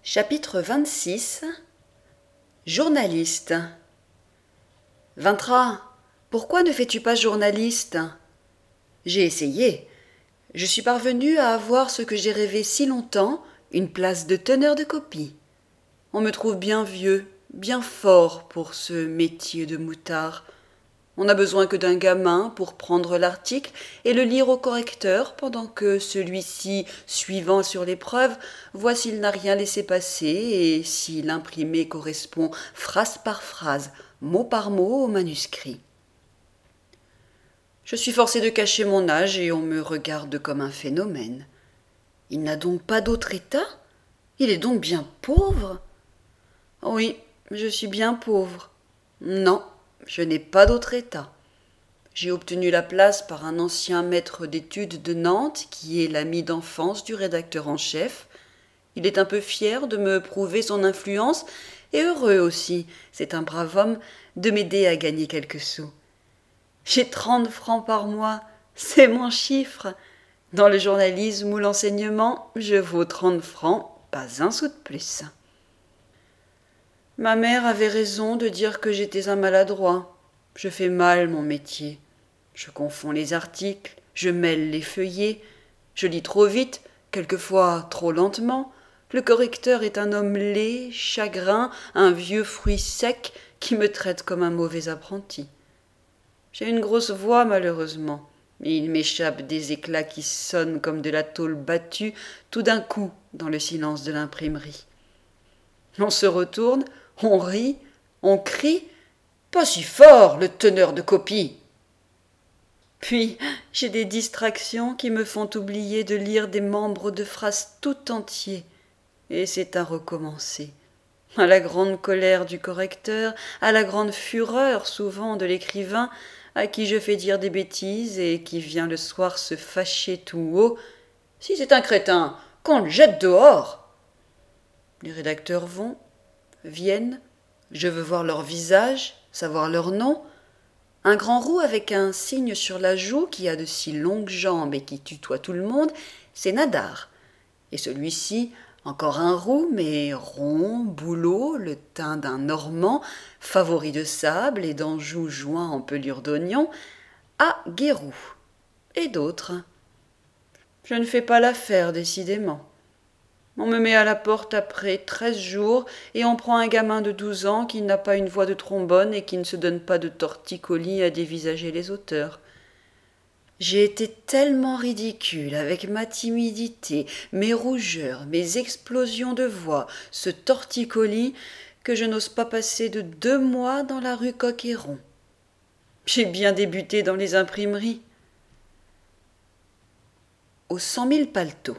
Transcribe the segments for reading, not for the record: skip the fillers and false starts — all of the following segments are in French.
Chapitre 26. Journaliste. Vintra, pourquoi ne fais-tu pas journaliste? J'ai essayé. Je suis parvenu à avoir ce que j'ai rêvé si longtemps, une place de teneur de copie. On me trouve bien vieux, bien fort pour ce métier de moutard. On n'a besoin que d'un gamin pour prendre l'article et le lire au correcteur pendant que celui-ci, suivant sur l'épreuve, voit s'il n'a rien laissé passer et si l'imprimé correspond phrase par phrase, mot par mot au manuscrit. Je suis forcé de cacher mon âge et on me regarde comme un phénomène. Il n'a donc pas d'autre état? Il est donc bien pauvre? Oui, je suis bien pauvre. Non, je n'ai pas d'autre état. J'ai obtenu la place par un ancien maître d'études de Nantes qui est l'ami d'enfance du rédacteur en chef. Il est un peu fier de me prouver son influence et heureux aussi, c'est un brave homme, de m'aider à gagner quelques sous. J'ai 30 francs par mois, c'est mon chiffre. Dans le journalisme ou l'enseignement, je vaux 30 francs, pas un sou de plus. Ma mère avait raison de dire que j'étais un maladroit. Je fais mal mon métier. Je confonds les articles, je mêle les feuillets, je lis trop vite, quelquefois trop lentement. Le correcteur est un homme laid, chagrin, un vieux fruit sec qui me traite comme un mauvais apprenti. J'ai une grosse voix, malheureusement, mais il m'échappe des éclats qui sonnent comme de la tôle battue tout d'un coup dans le silence de l'imprimerie. On se retourne, on rit, on crie « Pas si fort, le teneur de copie !» Puis j'ai des distractions qui me font oublier de lire des membres de phrases tout entiers, et c'est à recommencer. À la grande colère du correcteur, à la grande fureur souvent de l'écrivain, à qui je fais dire des bêtises et qui vient le soir se fâcher tout haut. « Si c'est un crétin, qu'on le jette dehors !» Les rédacteurs viennent, je veux voir leur visage, savoir leur nom. Un grand roux avec un signe sur la joue qui a de si longues jambes et qui tutoie tout le monde, c'est Nadar. Et celui-ci, encore un roux, mais rond, bouleau, le teint d'un Normand, favori de sable et d'Anjou joint en pelure d'oignon, a Guérou. Et d'autres. Je ne fais pas l'affaire, décidément. On me met à la porte après 13 jours et on prend un gamin de 12 ans qui n'a pas une voix de trombone et qui ne se donne pas de torticolis à dévisager les auteurs. J'ai été tellement ridicule avec ma timidité, mes rougeurs, mes explosions de voix, ce torticolis, que je n'ose pas passer de 2 mois dans la rue Coq-Héron. J'ai bien débuté dans les imprimeries. Aux 100 000 paletots.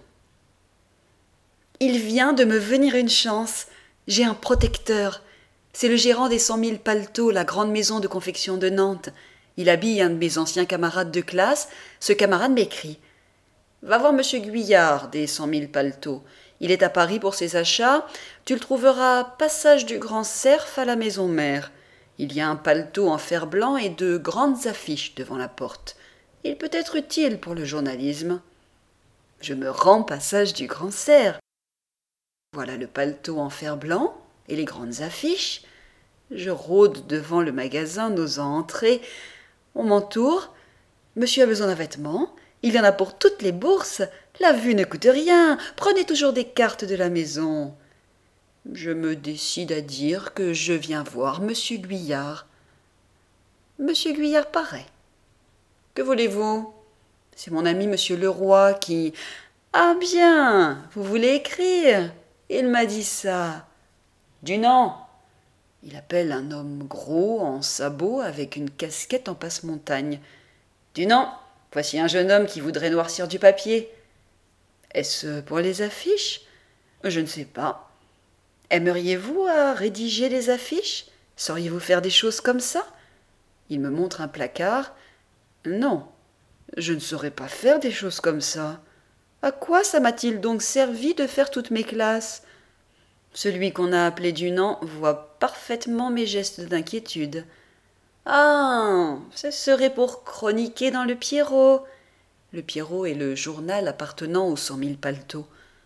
Il vient de me venir une chance. J'ai un protecteur. C'est le gérant des 100 000 paletots, la grande maison de confection de Nantes. Il habille un de mes anciens camarades de classe. Ce camarade m'écrit. Va voir monsieur Guyard des 100 000 paletots. Il est à Paris pour ses achats. Tu le trouveras passage du Grand Cerf à la maison mère. Il y a un paletot en fer blanc et 2 grandes affiches devant la porte. Il peut être utile pour le journalisme. Je me rends passage du Grand Cerf. Voilà le paletot en fer blanc et les grandes affiches. Je rôde devant le magasin, n'osant entrer. On m'entoure. Monsieur a besoin d'un vêtement. Il y en a pour toutes les bourses. La vue ne coûte rien. Prenez toujours des cartes de la maison. Je me décide à dire que je viens voir monsieur Guyard. Monsieur Guyard paraît. Que voulez-vous? C'est mon ami monsieur Leroy qui... Ah bien, vous voulez écrire? Il m'a dit ça. Dunant. Il appelle un homme gros, en sabots, avec une casquette en passe-montagne. Dunant, voici un jeune homme qui voudrait noircir du papier. Est-ce pour les affiches? Je ne sais pas. Aimeriez-vous à rédiger les affiches? Sauriez-vous faire des choses comme ça? Il me montre un placard. Non, je ne saurais pas faire des choses comme ça. À quoi ça m'a-t-il donc servi de faire toutes mes classes? Celui qu'on a appelé Dunant voit parfaitement mes gestes d'inquiétude. Ah, ce serait pour chroniquer dans le Pierrot. Le Pierrot est le journal appartenant aux 100 000 paletots.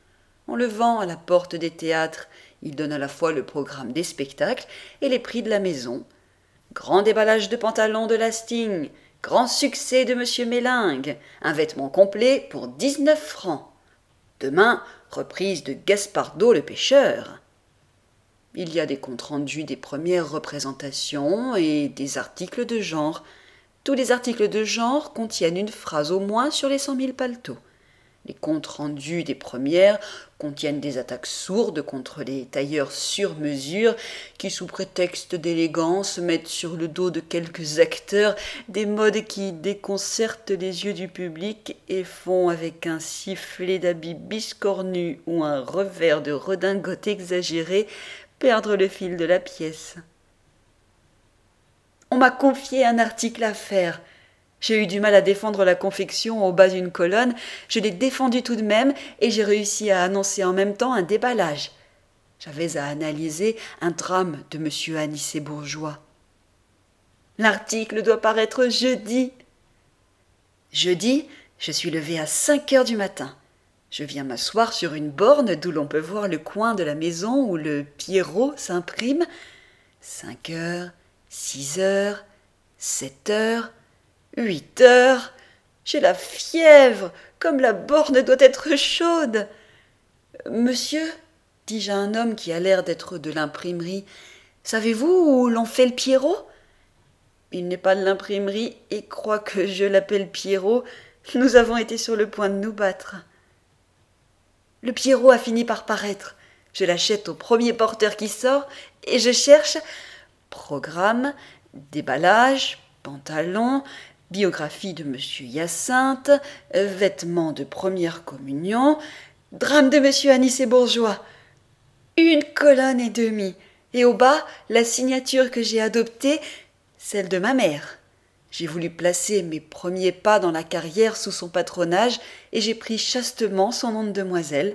On le vend à la porte des théâtres. Il donne à la fois le programme des spectacles et les prix de la maison. Grand déballage de pantalons de Lasting, grand succès de Monsieur Mélingue, un vêtement complet pour 19 francs. Demain, reprise de Gaspardo le pêcheur. Il y a des comptes rendus des premières représentations et des articles de genre. Tous les articles de genre contiennent une phrase au moins sur les 100 000 paletots. Les comptes rendus des premières contiennent des attaques sourdes contre les tailleurs sur mesure qui, sous prétexte d'élégance, mettent sur le dos de quelques acteurs des modes qui déconcertent les yeux du public et font, avec un sifflet d'habit biscornu ou un revers de redingote exagéré, perdre le fil de la pièce. On m'a confié un article à faire. J'ai eu du mal à défendre la confection au bas d'une colonne, je l'ai défendue tout de même et j'ai réussi à annoncer en même temps un déballage. J'avais à analyser un drame de M. Anicet-Bourgeois. L'article doit paraître jeudi. Jeudi, je suis levé à 5 heures du matin. Je viens m'asseoir sur une borne d'où l'on peut voir le coin de la maison où le Pierrot s'imprime. 5 heures, 6 heures, 7 heures, 8 heures. J'ai la fièvre, comme la borne doit être chaude. Monsieur, dis-je à un homme qui a l'air d'être de l'imprimerie, savez-vous où l'on fait le Pierrot? Il n'est pas de l'imprimerie et croit que je l'appelle Pierrot. Nous avons été sur le point de nous battre. Le Pierrot a fini par paraître. Je l'achète au premier porteur qui sort et je cherche programme, déballage, pantalon, biographie de Monsieur Hyacinthe, vêtements de première communion, drame de Monsieur Anicet-Bourgeois. 1 colonne et demie, et au bas, la signature que j'ai adoptée, celle de ma mère. J'ai voulu placer mes premiers pas dans la carrière sous son patronage, et j'ai pris chastement son nom de demoiselle.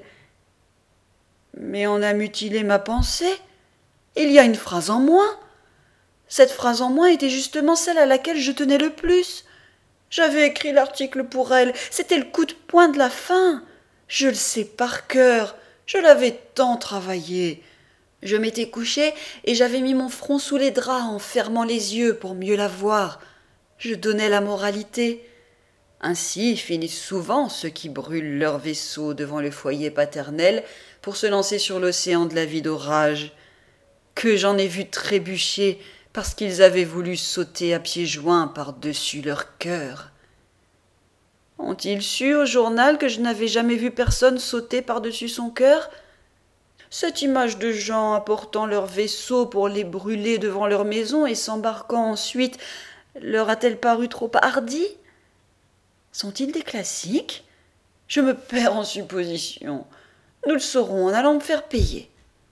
Mais on a mutilé ma pensée. Il y a une phrase en moins. Cette phrase en moins était justement celle à laquelle je tenais le plus. J'avais écrit l'article pour elle, c'était le coup de poing de la fin. Je le sais par cœur, je l'avais tant travaillé. Je m'étais couché et j'avais mis mon front sous les draps en fermant les yeux pour mieux la voir. Je donnais la moralité. Ainsi finissent souvent ceux qui brûlent leur vaisseau devant le foyer paternel pour se lancer sur l'océan de la vie d'orage. Que j'en ai vu trébucher parce qu'ils avaient voulu sauter à pieds joints par-dessus leur cœur. Ont-ils su au journal que je n'avais jamais vu personne sauter par-dessus son cœur? Cette image de gens apportant leurs vaisseaux pour les brûler devant leur maison et s'embarquant ensuite leur a-t-elle paru trop hardie? Sont-ils des classiques? Je me perds en suppositions. Nous le saurons en allant me faire payer.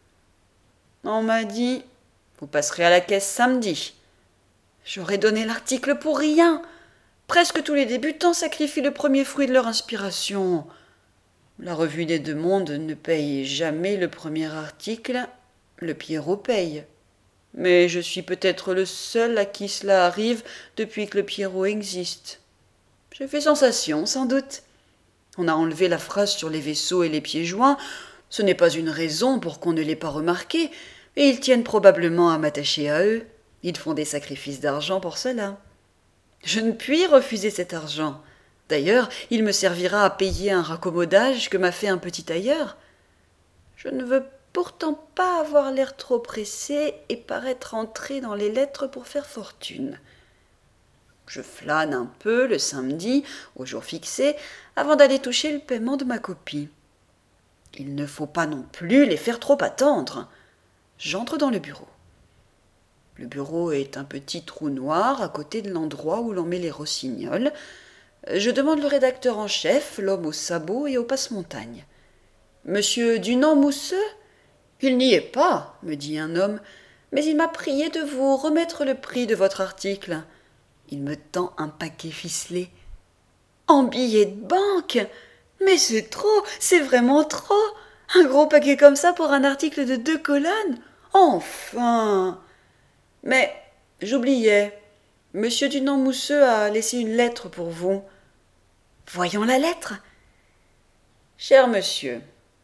On m'a dit: vous passerez à la caisse samedi. J'aurais donné l'article pour rien. Presque tous les débutants sacrifient le premier fruit de leur inspiration. La revue des Deux Mondes ne paye jamais le premier article, le Pierrot paye. Mais je suis peut-être le seul à qui cela arrive depuis que le Pierrot existe. J'ai fait sensation, sans doute. On a enlevé la phrase sur les vaisseaux et les pieds joints. Ce n'est pas une raison pour qu'on ne l'ait pas remarqué, et ils tiennent probablement à m'attacher à eux. Ils font des sacrifices d'argent pour cela. Je ne puis refuser cet argent. D'ailleurs, il me servira à payer un raccommodage que m'a fait un petit tailleur. Je ne veux pourtant pas avoir l'air trop pressé et paraître entrer dans les lettres pour faire fortune. Je flâne un peu le samedi, au jour fixé, avant d'aller toucher le paiement de ma copie. Il ne faut pas non plus les faire trop attendre. J'entre dans le bureau. Le bureau est un petit trou noir à côté de l'endroit où l'on met les rossignols. Je demande le rédacteur en chef, l'homme aux sabots et aux passe-montagnes. « Monsieur Dunant-Mousseux ?»« Il n'y est pas, me dit un homme, mais il m'a prié de vous remettre le prix de votre article. » Il me tend un paquet ficelé. « En billets de banque? Mais c'est trop, c'est vraiment trop! Un gros paquet comme ça pour un article de 2 colonnes? Enfin! Mais j'oubliais. Monsieur Dunant-Mousseux a laissé une lettre pour vous. » Voyons la lettre. « Cher monsieur,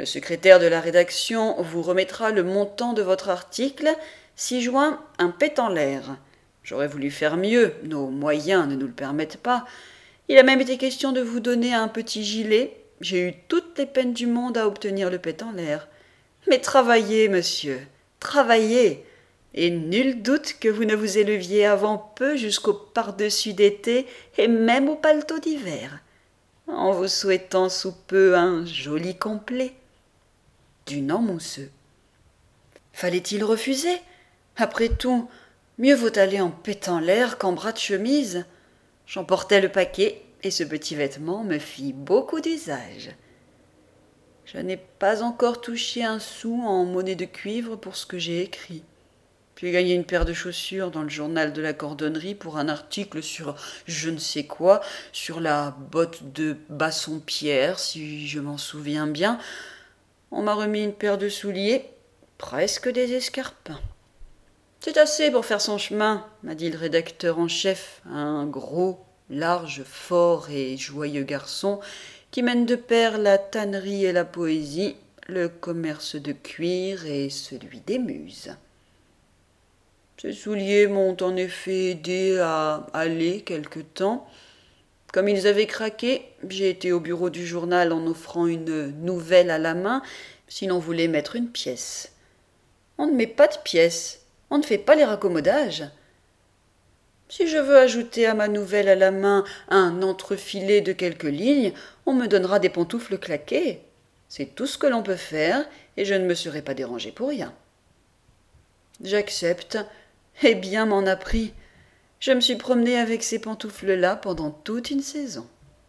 Le secrétaire de la rédaction vous remettra le montant de votre article, 6 juin, un pet en l'air. J'aurais voulu faire mieux, nos moyens ne nous le permettent pas. Il a même été question de vous donner un petit gilet. J'ai eu toutes les peines du monde à obtenir le pet en l'air. Mais travaillez, monsieur, travaillez, et nul doute que vous ne vous éleviez avant peu jusqu'au pardessus d'été et même au paletot d'hiver, en vous souhaitant sous peu un joli complet. Dunant mousseux. Fallait-il refuser? Après tout, mieux vaut aller en pétant l'air qu'en bras de chemise. J'emportai le paquet, et ce petit vêtement me fit beaucoup d'usage. Je n'ai pas encore touché un sou en monnaie de cuivre pour ce que j'ai écrit. J'ai gagné une paire de chaussures dans le journal de la cordonnerie pour un article sur je ne sais quoi, sur la botte de Bassompierre, si je m'en souviens bien. On m'a remis une paire de souliers, presque des escarpins. C'est assez pour faire son chemin, m'a dit le rédacteur en chef, un gros, large, fort et joyeux garçon qui mène de pair la tannerie et la poésie, le commerce de cuir et celui des muses. Ces souliers m'ont en effet aidé à aller quelque temps. Comme ils avaient craqué, j'ai été au bureau du journal en offrant une nouvelle à la main, si l'on voulait mettre une pièce. On ne met pas de pièce, on ne fait pas les raccommodages. Si je veux ajouter à ma nouvelle à la main un entrefilet de quelques lignes, on me donnera des pantoufles claquées. C'est tout ce que l'on peut faire, et je ne me serai pas dérangé pour rien. J'accepte, et bien m'en a pris. Je me suis promené avec ces pantoufles-là pendant toute une saison.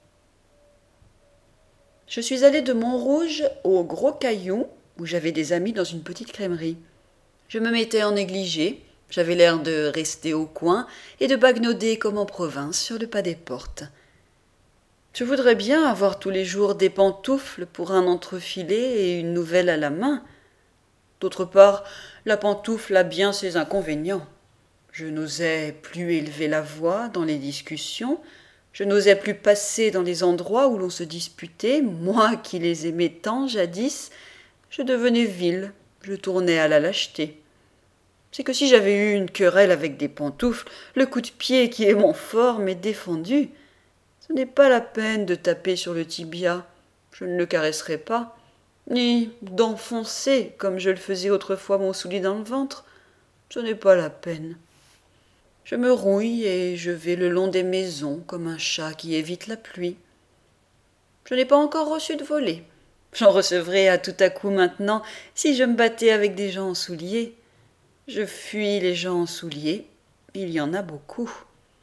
Je suis allé de Montrouge au Gros Caillou, où j'avais des amis dans une petite crèmerie. Je me mettais en négligé, j'avais l'air de rester au coin et de baguenauder comme en province sur le pas des portes. Je voudrais bien avoir tous les jours des pantoufles pour un entrefilet et une nouvelle à la main. D'autre part, la pantoufle a bien ses inconvénients. Je n'osais plus élever la voix dans les discussions, je n'osais plus passer dans les endroits où l'on se disputait, moi qui les aimais tant jadis, je devenais vil, je tournais à la lâcheté. C'est que si j'avais eu une querelle avec des pantoufles, le coup de pied qui est mon fort m'est défendu. Ce n'est pas la peine de taper sur le tibia, je ne le caresserai pas, ni d'enfoncer, comme je le faisais autrefois, mon soulier dans le ventre. Ce n'est pas la peine. Je me rouille et je vais le long des maisons comme un chat qui évite la pluie. Je n'ai pas encore reçu de volée. J'en recevrai à tout à coup maintenant si je me battais avec des gens en souliers. Je fuis les gens en souliers, il y en a beaucoup.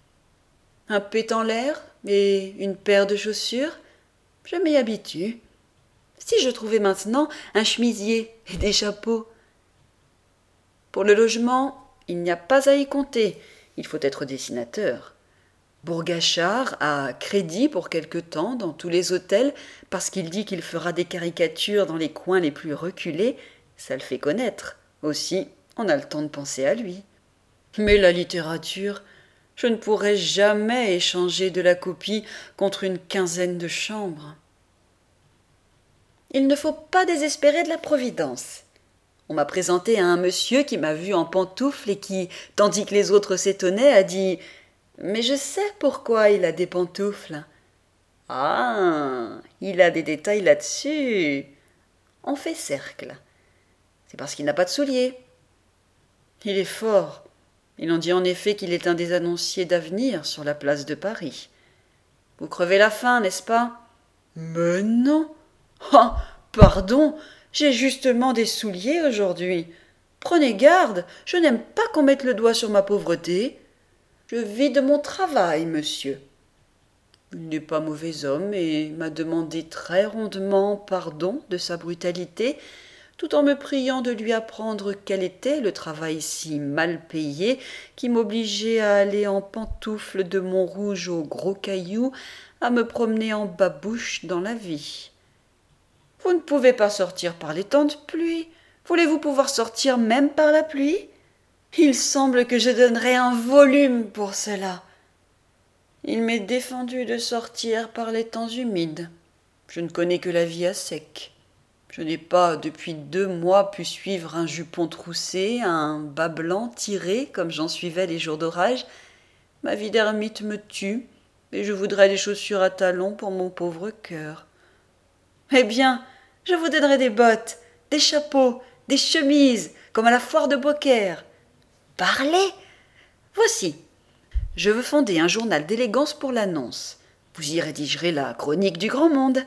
Un pet en l'air et une paire de chaussures, je m'y habitue. Si je trouvais maintenant un chemisier et des chapeaux. Pour le logement, il n'y a pas à y compter, il faut être dessinateur. Bourgachard a crédit pour quelque temps dans tous les hôtels parce qu'il dit qu'il fera des caricatures dans les coins les plus reculés, ça le fait connaître. Aussi, on a le temps de penser à lui. Mais la littérature, je ne pourrai jamais échanger de la copie contre une quinzaine de chambres. Il ne faut pas désespérer de la providence. On m'a présenté à un monsieur qui m'a vu en pantoufles et qui, tandis que les autres s'étonnaient, a dit « Mais je sais pourquoi il a des pantoufles. »« Ah, il a des détails là-dessus. » On fait cercle. C'est parce qu'il n'a pas de souliers. Il est fort. Il en dit en effet qu'il est un des annonciers d'avenir sur la place de Paris. Vous crevez la faim, n'est-ce pas? Mais non. Ah, pardon, j'ai justement des souliers aujourd'hui. Prenez garde, je n'aime pas qu'on mette le doigt sur ma pauvreté. Je vis de mon travail, monsieur. Il n'est pas mauvais homme et m'a demandé très rondement pardon de sa brutalité, tout en me priant de lui apprendre quel était le travail si mal payé qui m'obligeait à aller en pantoufles de Montrouge au Gros Caillou, à me promener en babouche dans la vie. Vous ne pouvez pas sortir par les temps de pluie. Voulez-vous pouvoir sortir même par la pluie? Il semble que je donnerais un volume pour cela. Il m'est défendu de sortir par les temps humides. Je ne connais que la vie à sec. Je n'ai pas, depuis 2 mois, pu suivre un jupon troussé, un bas blanc tiré, comme j'en suivais les jours d'orage. Ma vie d'ermite me tue, et je voudrais des chaussures à talons pour mon pauvre cœur. Eh bien, je vous donnerai des bottes, des chapeaux, des chemises, comme à la foire de Beaucaire. Parlez! Voici. Je veux fonder un journal d'élégance pour l'annonce. Vous y rédigerez la chronique du grand monde.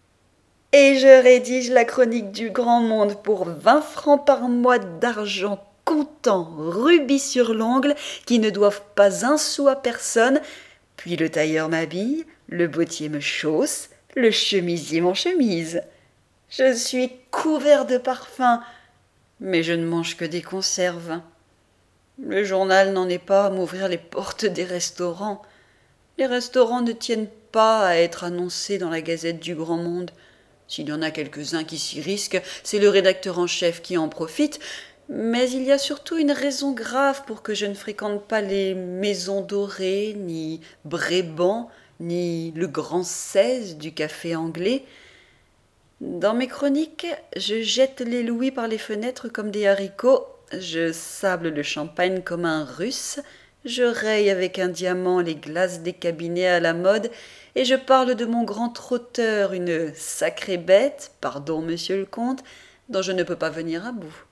Et je rédige la chronique du grand monde pour 20 francs par mois d'argent comptant, rubis sur l'ongle, qui ne doivent pas un sou à personne. Puis le tailleur m'habille, le bottier me chausse, le chemisier m'enchemise. Je suis couvert de parfums, mais je ne mange que des conserves. Le journal n'en est pas à m'ouvrir les portes des restaurants. Les restaurants ne tiennent pas à être annoncés dans la Gazette du Grand Monde. S'il y en a quelques-uns qui s'y risquent, c'est le rédacteur en chef qui en profite, mais il y a surtout une raison grave pour que je ne fréquente pas les Maisons Dorées, ni Bréban, ni le Grand 16 du café anglais. Dans mes chroniques, je jette les louis par les fenêtres comme des haricots, je sable le champagne comme un Russe, je raye avec un diamant les glaces des cabinets à la mode, et je parle de mon grand trotteur, une sacrée bête, pardon monsieur le comte, dont je ne peux pas venir à bout.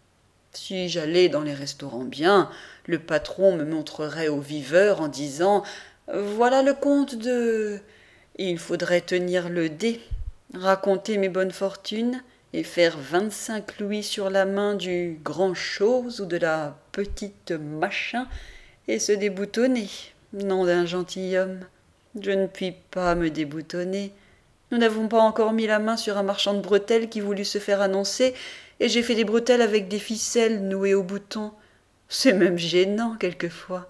Si j'allais dans les restaurants bien, le patron me montrerait au viveur en disant « Voilà le comte de… » Il faudrait tenir le dé, raconter mes bonnes fortunes et faire 25 louis sur la main du grand chose ou de la petite machin et se déboutonner, nom d'un gentilhomme. Je ne puis pas me déboutonner. Nous n'avons pas encore mis la main sur un marchand de bretelles qui voulut se faire annoncer, et j'ai fait des bretelles avec des ficelles nouées au bouton. C'est même gênant quelquefois.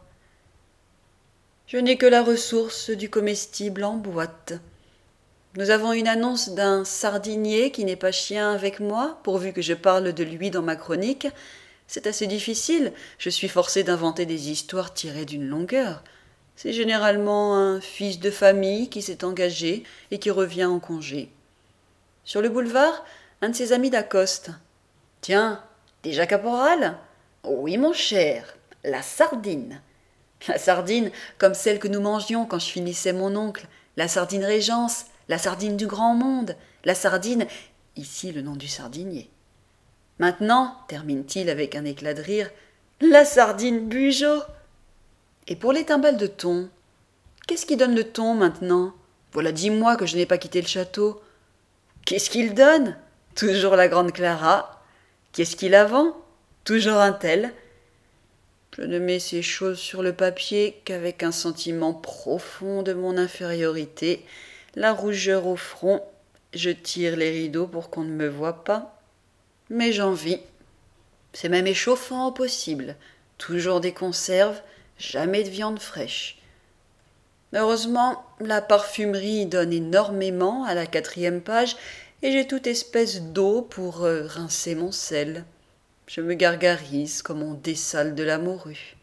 Je n'ai que la ressource du comestible en boîte. Nous avons une annonce d'un sardinier qui n'est pas chien avec moi, pourvu que je parle de lui dans ma chronique. C'est assez difficile, je suis forcé d'inventer des histoires tirées d'une longueur. C'est généralement un fils de famille qui s'est engagé et qui revient en congé. Sur le boulevard, un de ses amis d'accoste. « Tiens, déjà caporal ?»« Oui, mon cher, la sardine. » La sardine, comme celle que nous mangions quand je finissais mon oncle, la sardine Régence, la sardine du grand monde, la sardine, ici le nom du sardinier. Maintenant, termine-t-il avec un éclat de rire, la sardine Bugeaud. Et pour les timbales de thon, qu'est-ce qui donne le thon maintenant? Voilà 10 mois que je n'ai pas quitté le château. Qu'est-ce qu'il donne? Toujours la grande Clara. Qu'est-ce qu'il a vend? Toujours un tel. Je ne mets ces choses sur le papier qu'avec un sentiment profond de mon infériorité, la rougeur au front, je tire les rideaux pour qu'on ne me voie pas. Mais j'en vis. C'est même échauffant au possible. Toujours des conserves, jamais de viande fraîche. Heureusement, la parfumerie donne énormément à la 4e page et j'ai toute espèce d'eau pour rincer mon sel. Je me gargarise comme on dessale de la morue.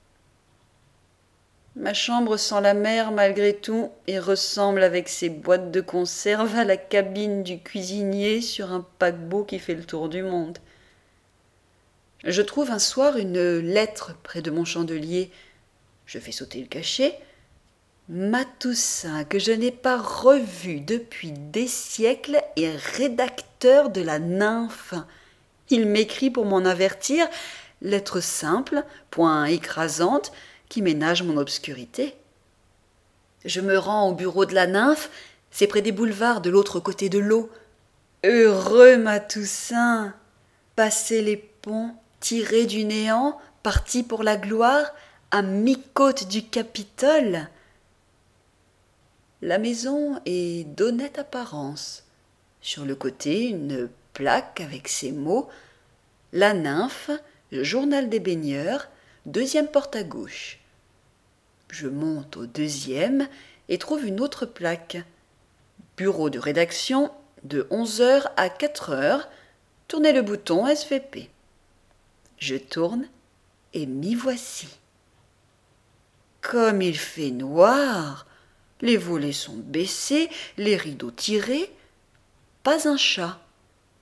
Ma chambre sent la mer malgré tout et ressemble avec ses boîtes de conserve à la cabine du cuisinier sur un paquebot qui fait le tour du monde. Je trouve un soir une lettre près de mon chandelier. Je fais sauter le cachet. Matoussin, que je n'ai pas revu depuis des siècles, est rédacteur de la Nymphe. Il m'écrit pour m'en avertir, lettre simple, point écrasante, qui ménage mon obscurité. Je me rends au bureau de la Nymphe, c'est près des boulevards de l'autre côté de l'eau. Heureux Matoussin, passer les ponts, tiré du néant, parti pour la gloire, à mi-côte du Capitole. La maison est d'honnête apparence. Sur le côté, une plaque avec ces mots « La Nymphe, journal des baigneurs, 2e porte à gauche ». Je monte au 2e et trouve une autre plaque « Bureau de rédaction, de 11h à 4h, tournez le bouton SVP ». Je tourne et m'y voici. Comme il fait noir, les volets sont baissés, les rideaux tirés, pas un chat.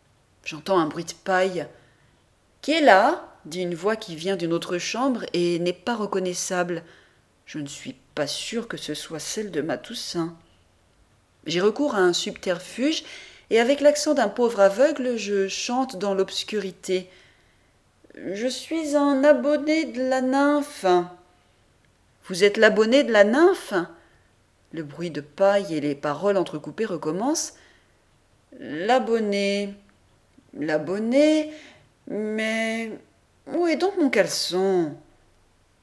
J'entends un bruit de paille. « Qui est là ?» dit une voix qui vient d'une autre chambre et n'est pas reconnaissable. Je ne suis pas sûre que ce soit celle de Matoussin. J'ai recours à un subterfuge et avec l'accent d'un pauvre aveugle, je chante dans l'obscurité. « Je suis un abonné de la nymphe. »« Vous êtes l'abonné de la nymphe ?» Le bruit de paille et les paroles entrecoupées recommencent. « L'abonné, mais où est donc mon caleçon ? L'abonné !»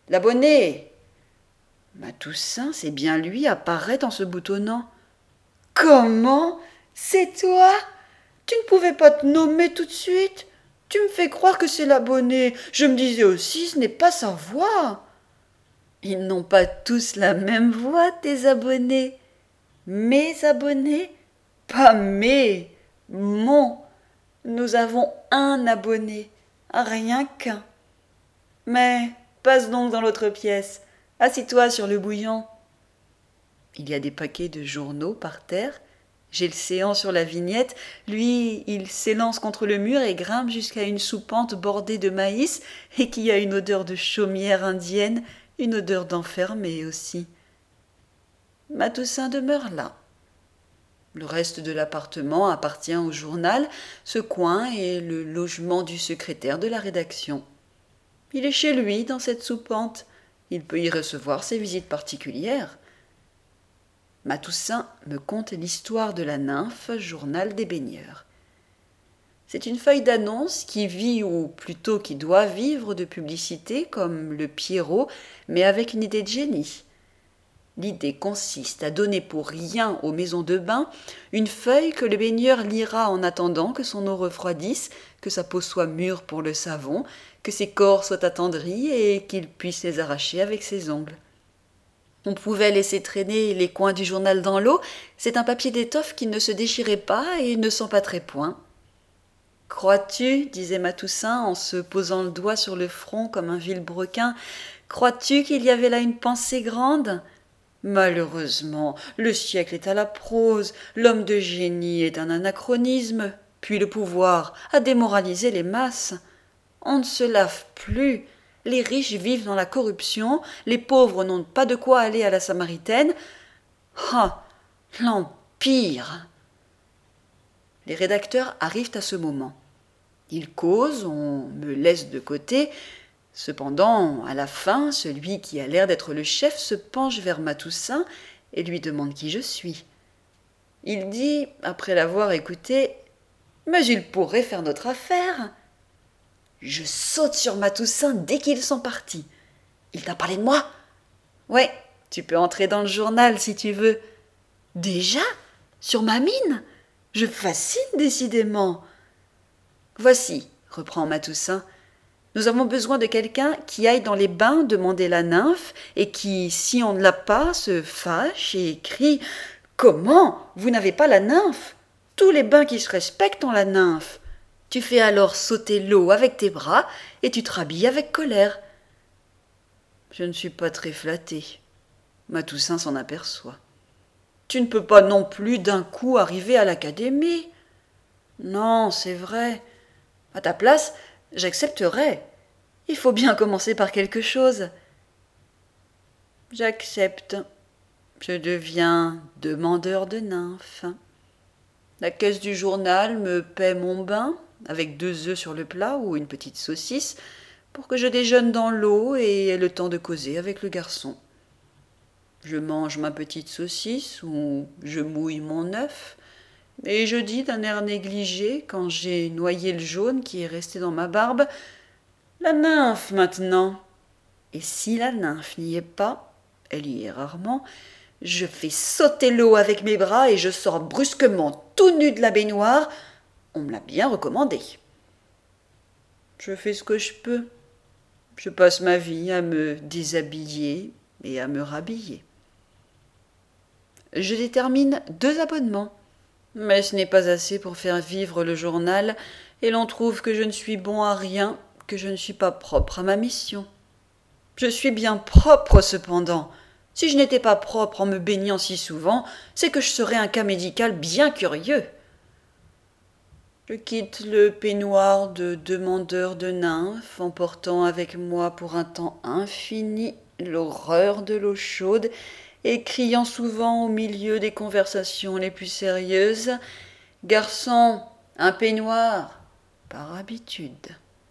Matoussin, c'est bien lui, apparaît en se boutonnant. « Comment ? C'est toi ? Tu ne pouvais pas te nommer tout de suite ? Tu me fais croire que c'est l'abonné. Je me disais aussi, ce n'est pas sa voix. » Ils n'ont pas tous la même voix, tes abonnés. Mes abonnés ? Pas mes, mon. Nous avons un abonné, rien qu'un. Mais passe donc dans l'autre pièce. Assis-toi sur le bouillon. Il y a des paquets de journaux par terre. J'ai le séant sur la vignette. Lui, il s'élance contre le mur et grimpe jusqu'à une soupente bordée de maïs et qui a une odeur de chaumière indienne, une odeur d'enfermé aussi. Matoussin demeure là. Le reste de l'appartement appartient au journal. Ce coin est le logement du secrétaire de la rédaction. Il est chez lui, dans cette soupente. Il peut y recevoir ses visites particulières. Matoussin me conte l'histoire de la nymphe, journal des baigneurs. C'est une feuille d'annonce qui vit, ou plutôt qui doit vivre de publicité, comme le Pierrot, mais avec une idée de génie. L'idée consiste à donner pour rien aux maisons de bain une feuille que le baigneur lira en attendant que son eau refroidisse, que sa peau soit mûre pour le savon, que ses corps soient attendris et qu'il puisse les arracher avec ses ongles. On pouvait laisser traîner les coins du journal dans l'eau, c'est un papier d'étoffe qui ne se déchirait pas et ne s'empâtrait point. « Crois-tu, disait Matoussin en se posant le doigt sur le front comme un vilebrequin, crois-tu qu'il y avait là une pensée grande ? Malheureusement, le siècle est à la prose, l'homme de génie est un anachronisme, puis le pouvoir a démoralisé les masses. On ne se lave plus. Les riches vivent dans la corruption, les pauvres n'ont pas de quoi aller à la Samaritaine. Ah, l'Empire !» Les rédacteurs arrivent à ce moment. Ils causent, on me laisse de côté. Cependant, à la fin, celui qui a l'air d'être le chef se penche vers Matoussin et lui demande qui je suis. Il dit, après l'avoir écouté, « Mais il pourrait faire notre affaire !» Je saute sur Matoussin dès qu'ils sont partis. « Il t'a parlé de moi ?»« Ouais, tu peux entrer dans le journal si tu veux. »« Déjà ? Sur ma mine ? Je fascine décidément. »« Voici, reprenant Matoussin, nous avons besoin de quelqu'un qui aille dans les bains demander la nymphe et qui, si on ne l'a pas, se fâche et crie « Comment ? Vous n'avez pas la nymphe ? Tous les bains qui se respectent ont la nymphe. Tu fais alors sauter l'eau avec tes bras et tu te rhabilles avec colère. » Je ne suis pas très flatté. Matoussin s'en aperçoit. « Tu ne peux pas non plus d'un coup arriver à l'académie. »« Non, c'est vrai. À ta place, j'accepterais. Il faut bien commencer par quelque chose. » J'accepte. Je deviens demandeur de nymphes. La caisse du journal me paie mon bain, avec 2 œufs sur le plat ou une petite saucisse, pour que je déjeune dans l'eau et aie le temps de causer avec le garçon. Je mange ma petite saucisse ou je mouille mon œuf, et je dis d'un air négligé, quand j'ai noyé le jaune qui est resté dans ma barbe, « La nymphe maintenant !» Et si la nymphe n'y est pas, elle y est rarement, je fais sauter l'eau avec mes bras et je sors brusquement tout nu de la baignoire. On me l'a bien recommandé. Je fais ce que je peux. Je passe ma vie à me déshabiller et à me rhabiller. Je détermine 2 abonnements. Mais ce n'est pas assez pour faire vivre le journal, et l'on trouve que je ne suis bon à rien, que je ne suis pas propre à ma mission. Je suis bien propre cependant. Si je n'étais pas propre en me baignant si souvent, c'est que je serais un cas médical bien curieux. Je quitte le peignoir de demandeur de nymphes, emportant avec moi pour un temps infini l'horreur de l'eau chaude et criant souvent au milieu des conversations les plus sérieuses: Garçon, un peignoir, par habitude.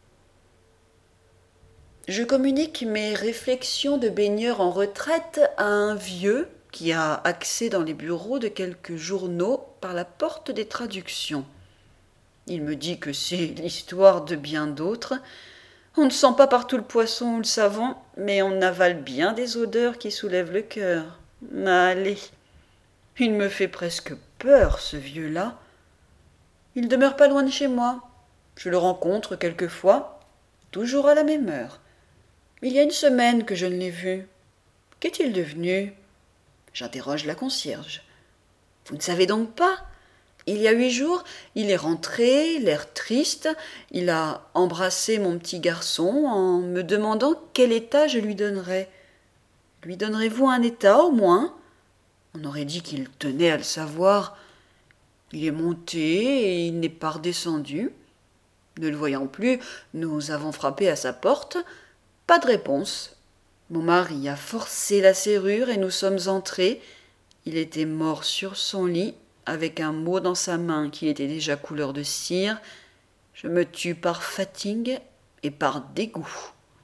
Je communique mes réflexions de baigneur en retraite à un vieux qui a accès dans les bureaux de quelques journaux par la porte des traductions. Il me dit que c'est l'histoire de bien d'autres. On ne sent pas partout le poisson ou le savon, mais on avale bien des odeurs qui soulèvent le cœur. Allez, il me fait presque peur, ce vieux-là. Il demeure pas loin de chez moi. Je le rencontre quelquefois, toujours à la même heure. Il y a une semaine que je ne l'ai vu. Qu'est-il devenu ? J'interroge la concierge. Vous ne savez donc pas ? Il y a 8 jours, il est rentré, l'air triste, il a embrassé mon petit garçon en me demandant quel état je lui donnerais. Lui donnerez-vous un état au moins ? On aurait dit qu'il tenait à le savoir. Il est monté et il n'est pas redescendu. Ne le voyant plus, nous avons frappé à sa porte. Pas de réponse. Mon mari a forcé la serrure et nous sommes entrés. Il était mort sur son lit, avec un mot dans sa main qui était déjà couleur de cire. Je me tue par fatigue et par dégoût.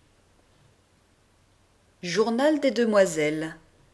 Journal des demoiselles.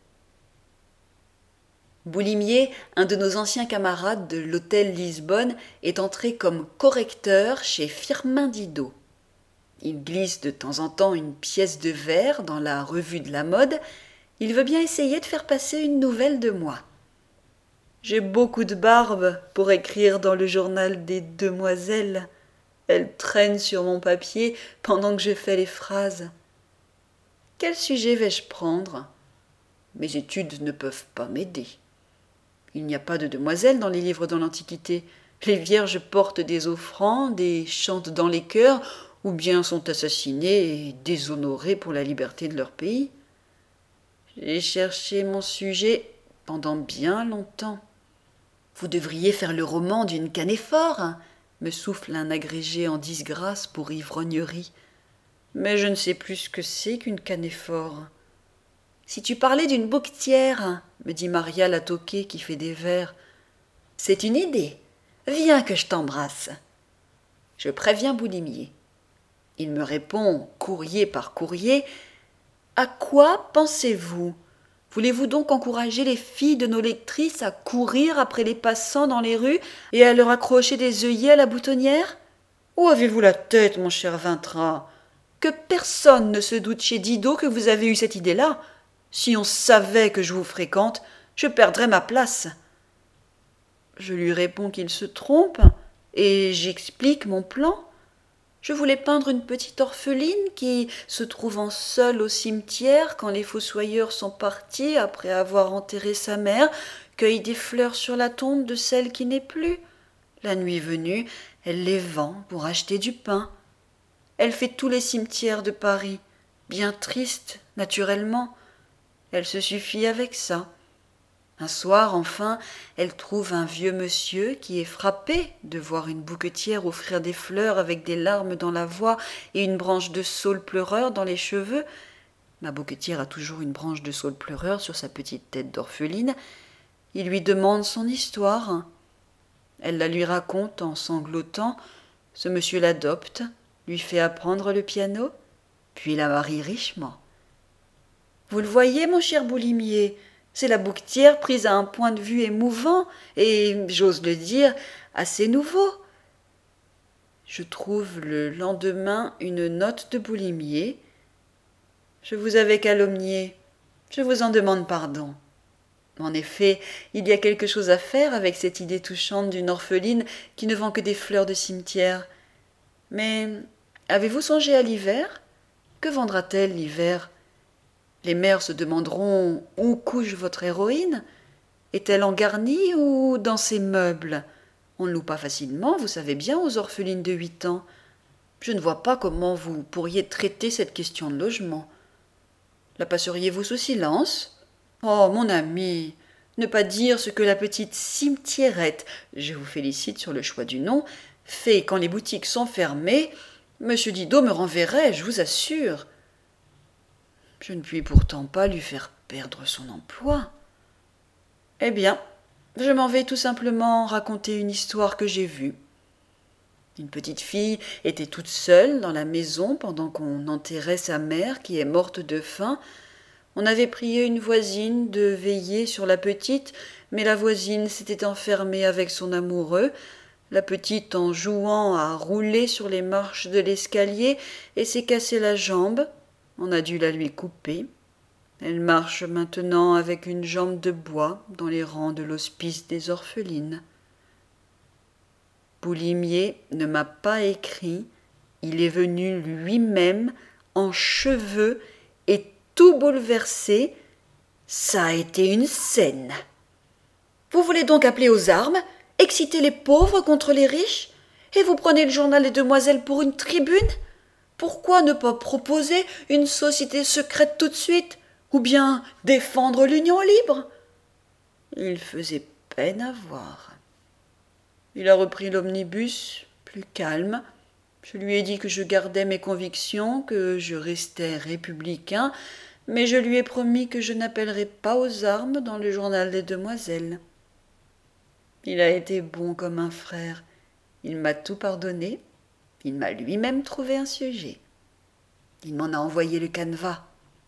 Boulimier, un de nos anciens camarades de l'hôtel Lisbonne, est entré comme correcteur chez Firmin Didot. Il glisse de temps en temps une pièce de vers dans la revue de la mode. Il veut bien essayer de faire passer une nouvelle de moi. J'ai beaucoup de barbe pour écrire dans le journal des demoiselles. Elle traîne sur mon papier pendant que je fais les phrases. Quel sujet vais-je prendre ? Mes études ne peuvent pas m'aider. Il n'y a pas de demoiselles dans les livres de l'Antiquité. Les vierges portent des offrandes et chantent dans les chœurs, ou bien sont assassinées et déshonorées pour la liberté de leur pays. J'ai cherché mon sujet pendant bien longtemps. Vous devriez faire le roman d'une canéphore, me souffle un agrégé en disgrâce pour ivrognerie. Mais je ne sais plus ce que c'est qu'une canéphore. Si tu parlais d'une bouquetière, me dit Maria la toquée qui fait des vers. C'est une idée. Viens que je t'embrasse. Je préviens Boulimier. Il me répond, courrier par courrier. À quoi pensez-vous ? Voulez-vous donc encourager les filles de nos lectrices à courir après les passants dans les rues et à leur accrocher des œillets à la boutonnière ? Où avez-vous la tête, mon cher Vintras ? Que personne ne se doute chez Didot que vous avez eu cette idée-là. Si on savait que je vous fréquente, je perdrais ma place. Je lui réponds qu'il se trompe et j'explique mon plan. Je voulais peindre une petite orpheline qui, se trouvant seule au cimetière quand les fossoyeurs sont partis après avoir enterré sa mère, cueille des fleurs sur la tombe de celle qui n'est plus. La nuit venue, elle les vend pour acheter du pain. Elle fait tous les cimetières de Paris, bien triste, naturellement. Elle se suffit avec ça. Un soir, enfin, elle trouve un vieux monsieur qui est frappé de voir une bouquetière offrir des fleurs avec des larmes dans la voix et une branche de saule pleureur dans les cheveux. Ma bouquetière a toujours une branche de saule pleureur sur sa petite tête d'orpheline. Il lui demande son histoire. Elle la lui raconte en sanglotant. Ce monsieur l'adopte, lui fait apprendre le piano, puis la marie richement. Vous le voyez, mon cher Boulimier, c'est la bouquetière prise à un point de vue émouvant et, j'ose le dire, assez nouveau. Je trouve le lendemain une note de Boulimier. Je vous avais calomnié, je vous en demande pardon. En effet, il y a quelque chose à faire avec cette idée touchante d'une orpheline qui ne vend que des fleurs de cimetière. Mais avez-vous songé à l'hiver ? Que vendra-t-elle l'hiver ? Les mères se demanderont où couche votre héroïne. Est-elle en garni ou dans ses meubles ? On ne loue pas facilement, vous savez bien, aux orphelines de 8 ans. Je ne vois pas comment vous pourriez traiter cette question de logement. La passeriez-vous sous silence ? Oh, mon ami, ne pas dire ce que la petite cimetiérette, je vous félicite sur le choix du nom, fait quand les boutiques sont fermées, M. Didot me renverrait, je vous assure. Je ne puis pourtant pas lui faire perdre son emploi. Eh bien, je m'en vais tout simplement raconter une histoire que j'ai vue. Une petite fille était toute seule dans la maison pendant qu'on enterrait sa mère qui est morte de faim. On avait prié une voisine de veiller sur la petite, mais la voisine s'était enfermée avec son amoureux, la petite en jouant a roulé sur les marches de l'escalier et s'est cassé la jambe. On a dû la lui couper. Elle marche maintenant avec une jambe de bois dans les rangs de l'hospice des orphelines. Boulimier ne m'a pas écrit, il est venu lui-même en cheveux et tout bouleversé. Ça a été une scène. Vous voulez donc appeler aux armes, exciter les pauvres contre les riches, et vous prenez le journal des demoiselles pour une tribune? Pourquoi ne pas proposer une société secrète tout de suite, ou bien défendre l'union libre? Il faisait peine à voir. Il a repris l'omnibus, plus calme. Je lui ai dit que je gardais mes convictions, que je restais républicain, mais je lui ai promis que je n'appellerais pas aux armes dans le journal des demoiselles. Il a été bon comme un frère. Il m'a tout pardonné. Il m'a lui-même trouvé un sujet. Il m'en a envoyé le canevas.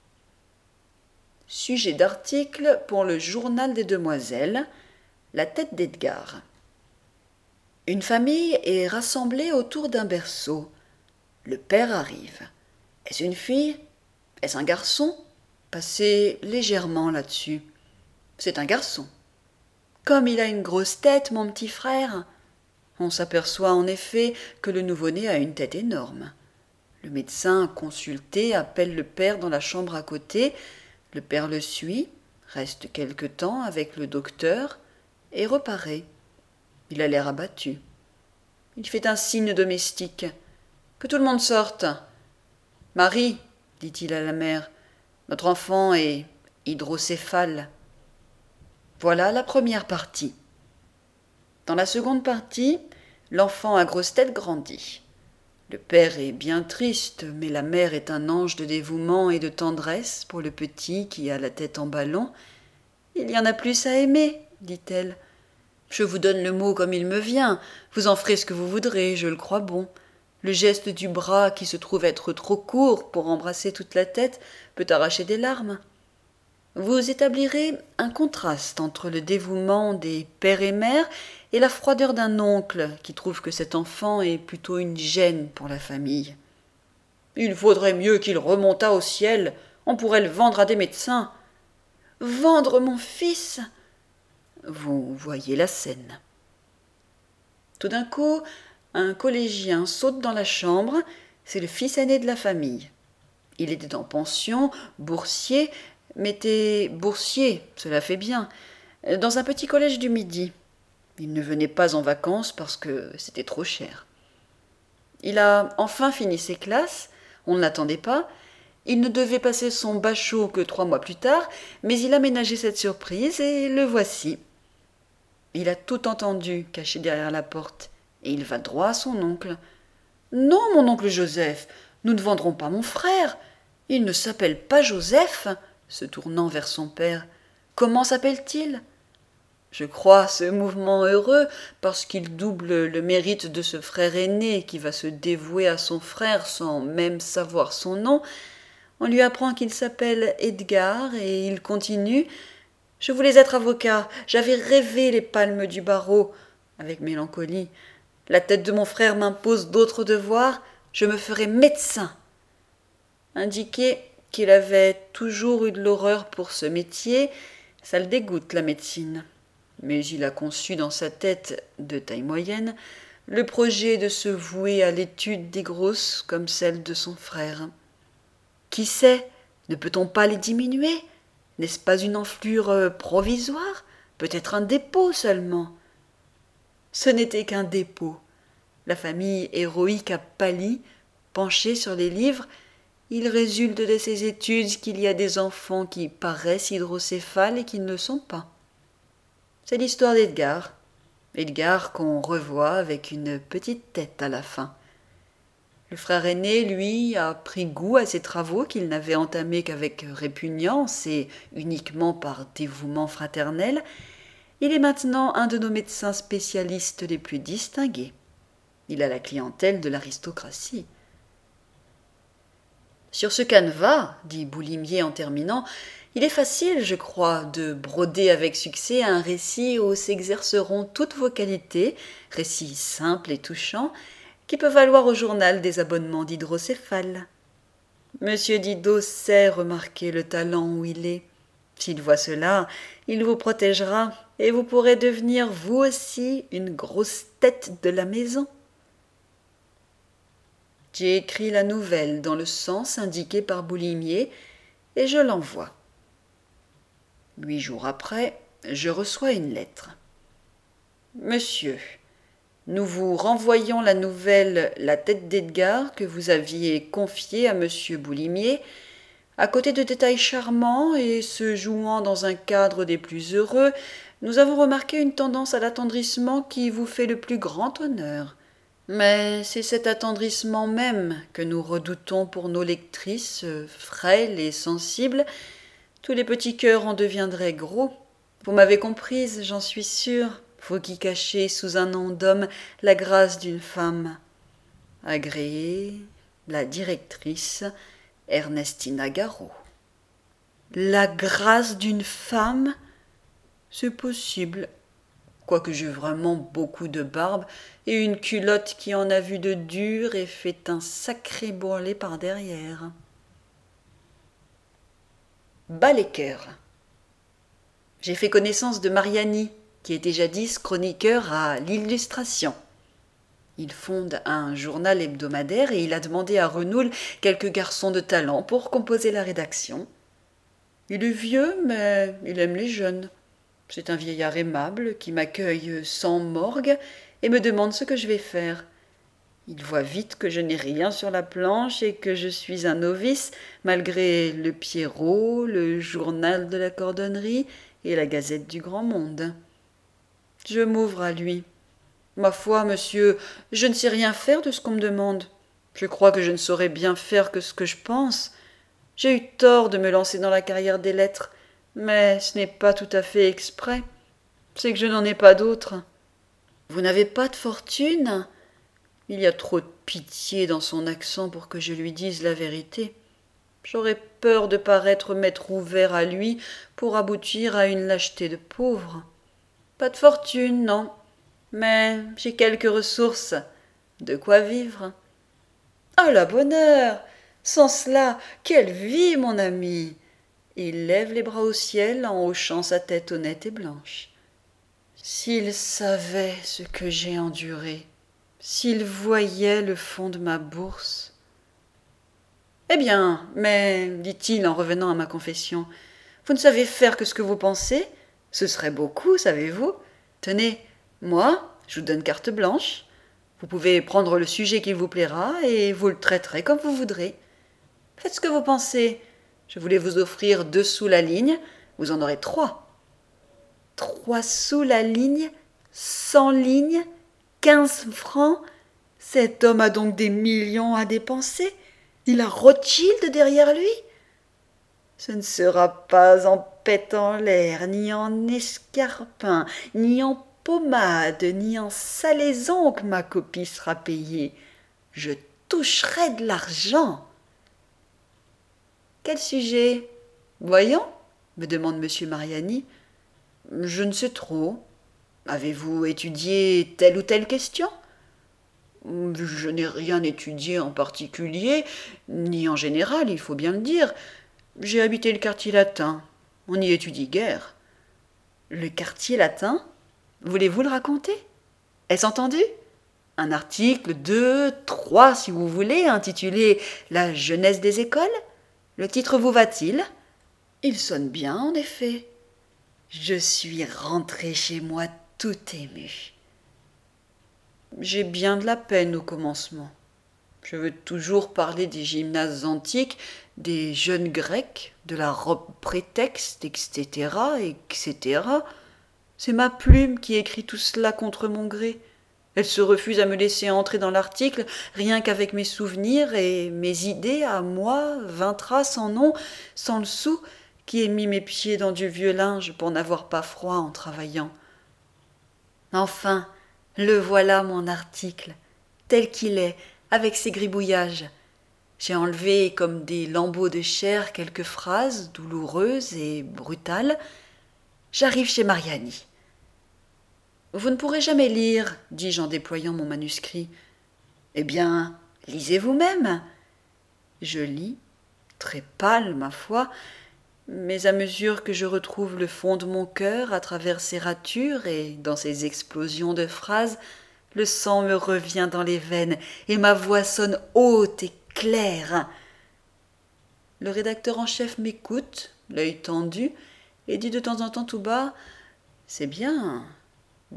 Sujet d'article pour le journal des demoiselles, la tête d'Edgar. Une famille est rassemblée autour d'un berceau. Le père arrive. Est-ce une fille? Est-ce un garçon? Passez légèrement là-dessus. C'est un garçon. Comme il a une grosse tête, mon petit frère. On s'aperçoit en effet que le nouveau-né a une tête énorme. Le médecin consulté appelle le père dans la chambre à côté. Le père le suit, reste quelque temps avec le docteur et reparaît. Il a l'air abattu. Il fait un signe domestique. Que tout le monde sorte. Marie, dit-il à la mère, notre enfant est hydrocéphale. Voilà la première partie. Dans la seconde partie, l'enfant à grosse tête grandit. Le père est bien triste, mais la mère est un ange de dévouement et de tendresse pour le petit qui a la tête en ballon. Il y en a plus à aimer, dit-elle. Je vous donne le mot comme il me vient. Vous en ferez ce que vous voudrez, je le crois bon. Le geste du bras qui se trouve être trop court pour embrasser toute la tête peut arracher des larmes. Vous établirez un contraste entre le dévouement des pères et mères et la froideur d'un oncle qui trouve que cet enfant est plutôt une gêne pour la famille. Il faudrait mieux qu'il remontât au ciel, on pourrait le vendre à des médecins. Vendre mon fils? Vous voyez la scène. Tout d'un coup, un collégien saute dans la chambre, c'est le fils aîné de la famille. Il était en pension, boursier, cela fait bien, dans un petit collège du Midi. Il ne venait pas en vacances parce que c'était trop cher. Il a enfin fini ses classes, on ne l'attendait pas. Il ne devait passer son bachot que 3 mois plus tard, mais il a ménagé cette surprise et le voici. Il a tout entendu, caché derrière la porte, et il va droit à son oncle. « Non, mon oncle Joseph, nous ne vendrons pas mon frère. Il ne s'appelle pas Joseph, » se tournant vers son père. « Comment s'appelle-t-il » Je crois ce mouvement heureux parce qu'il double le mérite de ce frère aîné qui va se dévouer à son frère sans même savoir son nom. On lui apprend qu'il s'appelle Edgar et il continue « Je voulais être avocat, j'avais rêvé les palmes du barreau. » Avec mélancolie. « La tête de mon frère m'impose d'autres devoirs, je me ferai médecin. » Indiquer qu'il avait toujours eu de l'horreur pour ce métier, ça le dégoûte la médecine. Mais il a conçu dans sa tête, de taille moyenne, le projet de se vouer à l'étude des grosses comme celle de son frère. Qui sait, ne peut-on pas les diminuer? N'est-ce pas une enflure provisoire? Peut-être un dépôt seulement. Ce n'était qu'un dépôt. La famille héroïque a pâli, penchée sur les livres. Il résulte de ces études qu'il y a des enfants qui paraissent hydrocéphales et qui ne le sont pas. C'est l'histoire d'Edgar. Edgar qu'on revoit avec une petite tête à la fin. Le frère aîné, lui, a pris goût à ces travaux qu'il n'avait entamés qu'avec répugnance et uniquement par dévouement fraternel. Il est maintenant un de nos médecins spécialistes les plus distingués. Il a la clientèle de l'aristocratie. Sur ce canevas, dit Boulimier en terminant, il est facile, je crois, de broder avec succès un récit où s'exerceront toutes vos qualités, récit simple et touchant, qui peut valoir au journal des abonnements d'hydrocéphale. Monsieur Didot sait remarquer le talent où il est. S'il voit cela, il vous protégera, et vous pourrez devenir vous aussi une grosse tête de la maison. J'ai écrit la nouvelle dans le sens indiqué par Boulimier, et je l'envoie. 8 jours après, je reçois une lettre. Monsieur, nous vous renvoyons la nouvelle La tête d'Edgar que vous aviez confiée à monsieur Boulimier. À côté de détails charmants et se jouant dans un cadre des plus heureux, nous avons remarqué une tendance à l'attendrissement qui vous fait le plus grand honneur. Mais c'est cet attendrissement même que nous redoutons pour nos lectrices, frêles et sensibles. Tous les petits cœurs en deviendraient gros. Vous m'avez comprise, j'en suis sûre, vous qui cachez sous un nom d'homme la grâce d'une femme. Agréée, la directrice Ernestina Garot. La grâce d'une femme? C'est possible, quoique j'eus vraiment beaucoup de barbe et une culotte qui en a vu de dur et fait un sacré bourrelet par derrière. Bas les cœurs. J'ai fait connaissance de Mariani, qui était jadis chroniqueur à l'Illustration. Il fonde un journal hebdomadaire et il a demandé à Renoul quelques garçons de talent pour composer la rédaction. Il est vieux, mais il aime les jeunes. C'est un vieillard aimable qui m'accueille sans morgue et me demande ce que je vais faire. Il voit vite que je n'ai rien sur la planche et que je suis un novice, malgré le Pierrot, le journal de la cordonnerie et la Gazette du Grand Monde. Je m'ouvre à lui. Ma foi, monsieur, je ne sais rien faire de ce qu'on me demande. Je crois que je ne saurais bien faire que ce que je pense. J'ai eu tort de me lancer dans la carrière des lettres, mais ce n'est pas tout à fait exprès. C'est que je n'en ai pas d'autre. Vous n'avez pas de fortune ? Il y a trop de pitié dans son accent pour que je lui dise la vérité. J'aurais peur de paraître m'être ouvert à lui pour aboutir à une lâcheté de pauvre. Pas de fortune, non, mais j'ai quelques ressources, de quoi vivre. Ah, la bonne heure! Sans cela, quelle vie, mon ami! Il lève les bras au ciel en hochant sa tête honnête et blanche. S'il savait ce que j'ai enduré, s'il voyait le fond de ma bourse. Eh bien, mais, dit-il en revenant à ma confession, vous ne savez faire que ce que vous pensez? Ce serait beaucoup, savez-vous? Tenez, moi, je vous donne carte blanche. Vous pouvez prendre le sujet qui vous plaira et vous le traiterez comme vous voudrez. Faites ce que vous pensez. Je voulais vous offrir 2 sous la ligne, vous en aurez 3. 3 sous la ligne, 100 lignes, 15 francs. Cet homme a donc des millions à dépenser. Il a Rothschild derrière lui. Ce ne sera pas en pétant l'air, ni en escarpin, ni en pommade, ni en salaison que ma copie sera payée. Je toucherai de l'argent. Quel sujet? Voyons, me demande M. Mariani. Je ne sais trop. Avez-vous étudié telle ou telle question? Je n'ai rien étudié en particulier, ni en général, il faut bien le dire. J'ai habité le quartier latin. On n'y étudie guère. Le quartier latin? Voulez-vous le raconter? Est-ce entendu? Un article, 2, 3, si vous voulez, intitulé « La jeunesse des écoles ». Le titre vous va-t-il? Il sonne bien, en effet. Je suis rentré chez moi tout ému. J'ai bien de la peine au commencement. Je veux toujours parler des gymnases antiques, des jeunes Grecs, de la robe prétexte, etc., etc. C'est ma plume qui écrit tout cela contre mon gré. Elle se refuse à me laisser entrer dans l'article, rien qu'avec mes souvenirs et mes idées à moi, 20 traces sans nom, sans le sou, qui ai mis mes pieds dans du vieux linge pour n'avoir pas froid en travaillant. Enfin, le voilà mon article, tel qu'il est, avec ses gribouillages. J'ai enlevé comme des lambeaux de chair quelques phrases douloureuses et brutales. J'arrive chez Mariani. Vous ne pourrez jamais lire, dis-je en déployant mon manuscrit. Eh bien, lisez vous-même. Je lis, très pâle, ma foi, mais à mesure que je retrouve le fond de mon cœur à travers ces ratures et dans ces explosions de phrases, le sang me revient dans les veines et ma voix sonne haute et claire. Le rédacteur en chef m'écoute, l'œil tendu, et dit de temps en temps tout bas « C'est bien, bien. »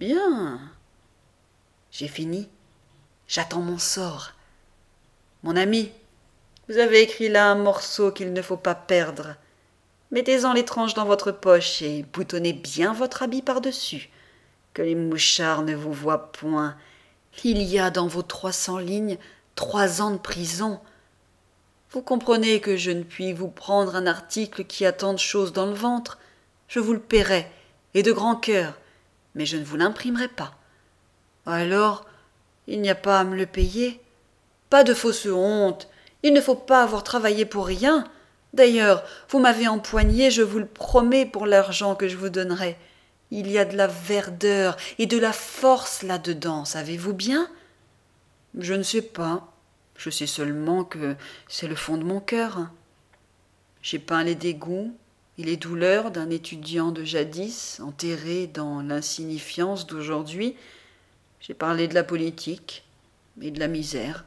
J'ai fini. J'attends mon sort. Mon ami, vous avez écrit là un morceau qu'il ne faut pas perdre. Mettez-en les tranches dans votre poche et boutonnez bien votre habit par-dessus, que les mouchards ne vous voient point. Il y a dans vos 300 lignes 3 ans de prison. Vous comprenez que je ne puis vous prendre un article qui a tant de choses dans le ventre. Je vous le paierai, et de grand cœur, mais je ne vous l'imprimerai pas. Alors, il n'y a pas à me le payer. Pas de fausse honte, il ne faut pas avoir travaillé pour rien. D'ailleurs, vous m'avez empoigné, je vous le promets, pour l'argent que je vous donnerai. Il y a de la verdeur et de la force là-dedans, savez-vous bien ? Je ne sais pas, je sais seulement que c'est le fond de mon cœur. J'ai peint les dégoûts et les douleurs d'un étudiant de jadis, enterré dans l'insignifiance d'aujourd'hui. J'ai parlé de la politique et de la misère.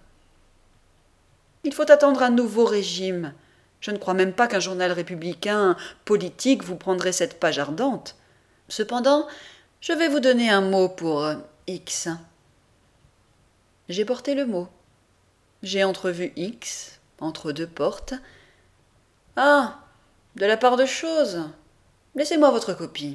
Il faut attendre un nouveau régime. Je ne crois même pas qu'un journal républicain politique vous prendrait cette page ardente. Cependant, je vais vous donner un mot pour X. J'ai porté le mot. J'ai entrevu X entre deux portes. Ah, de la part de chose. Laissez-moi votre copie.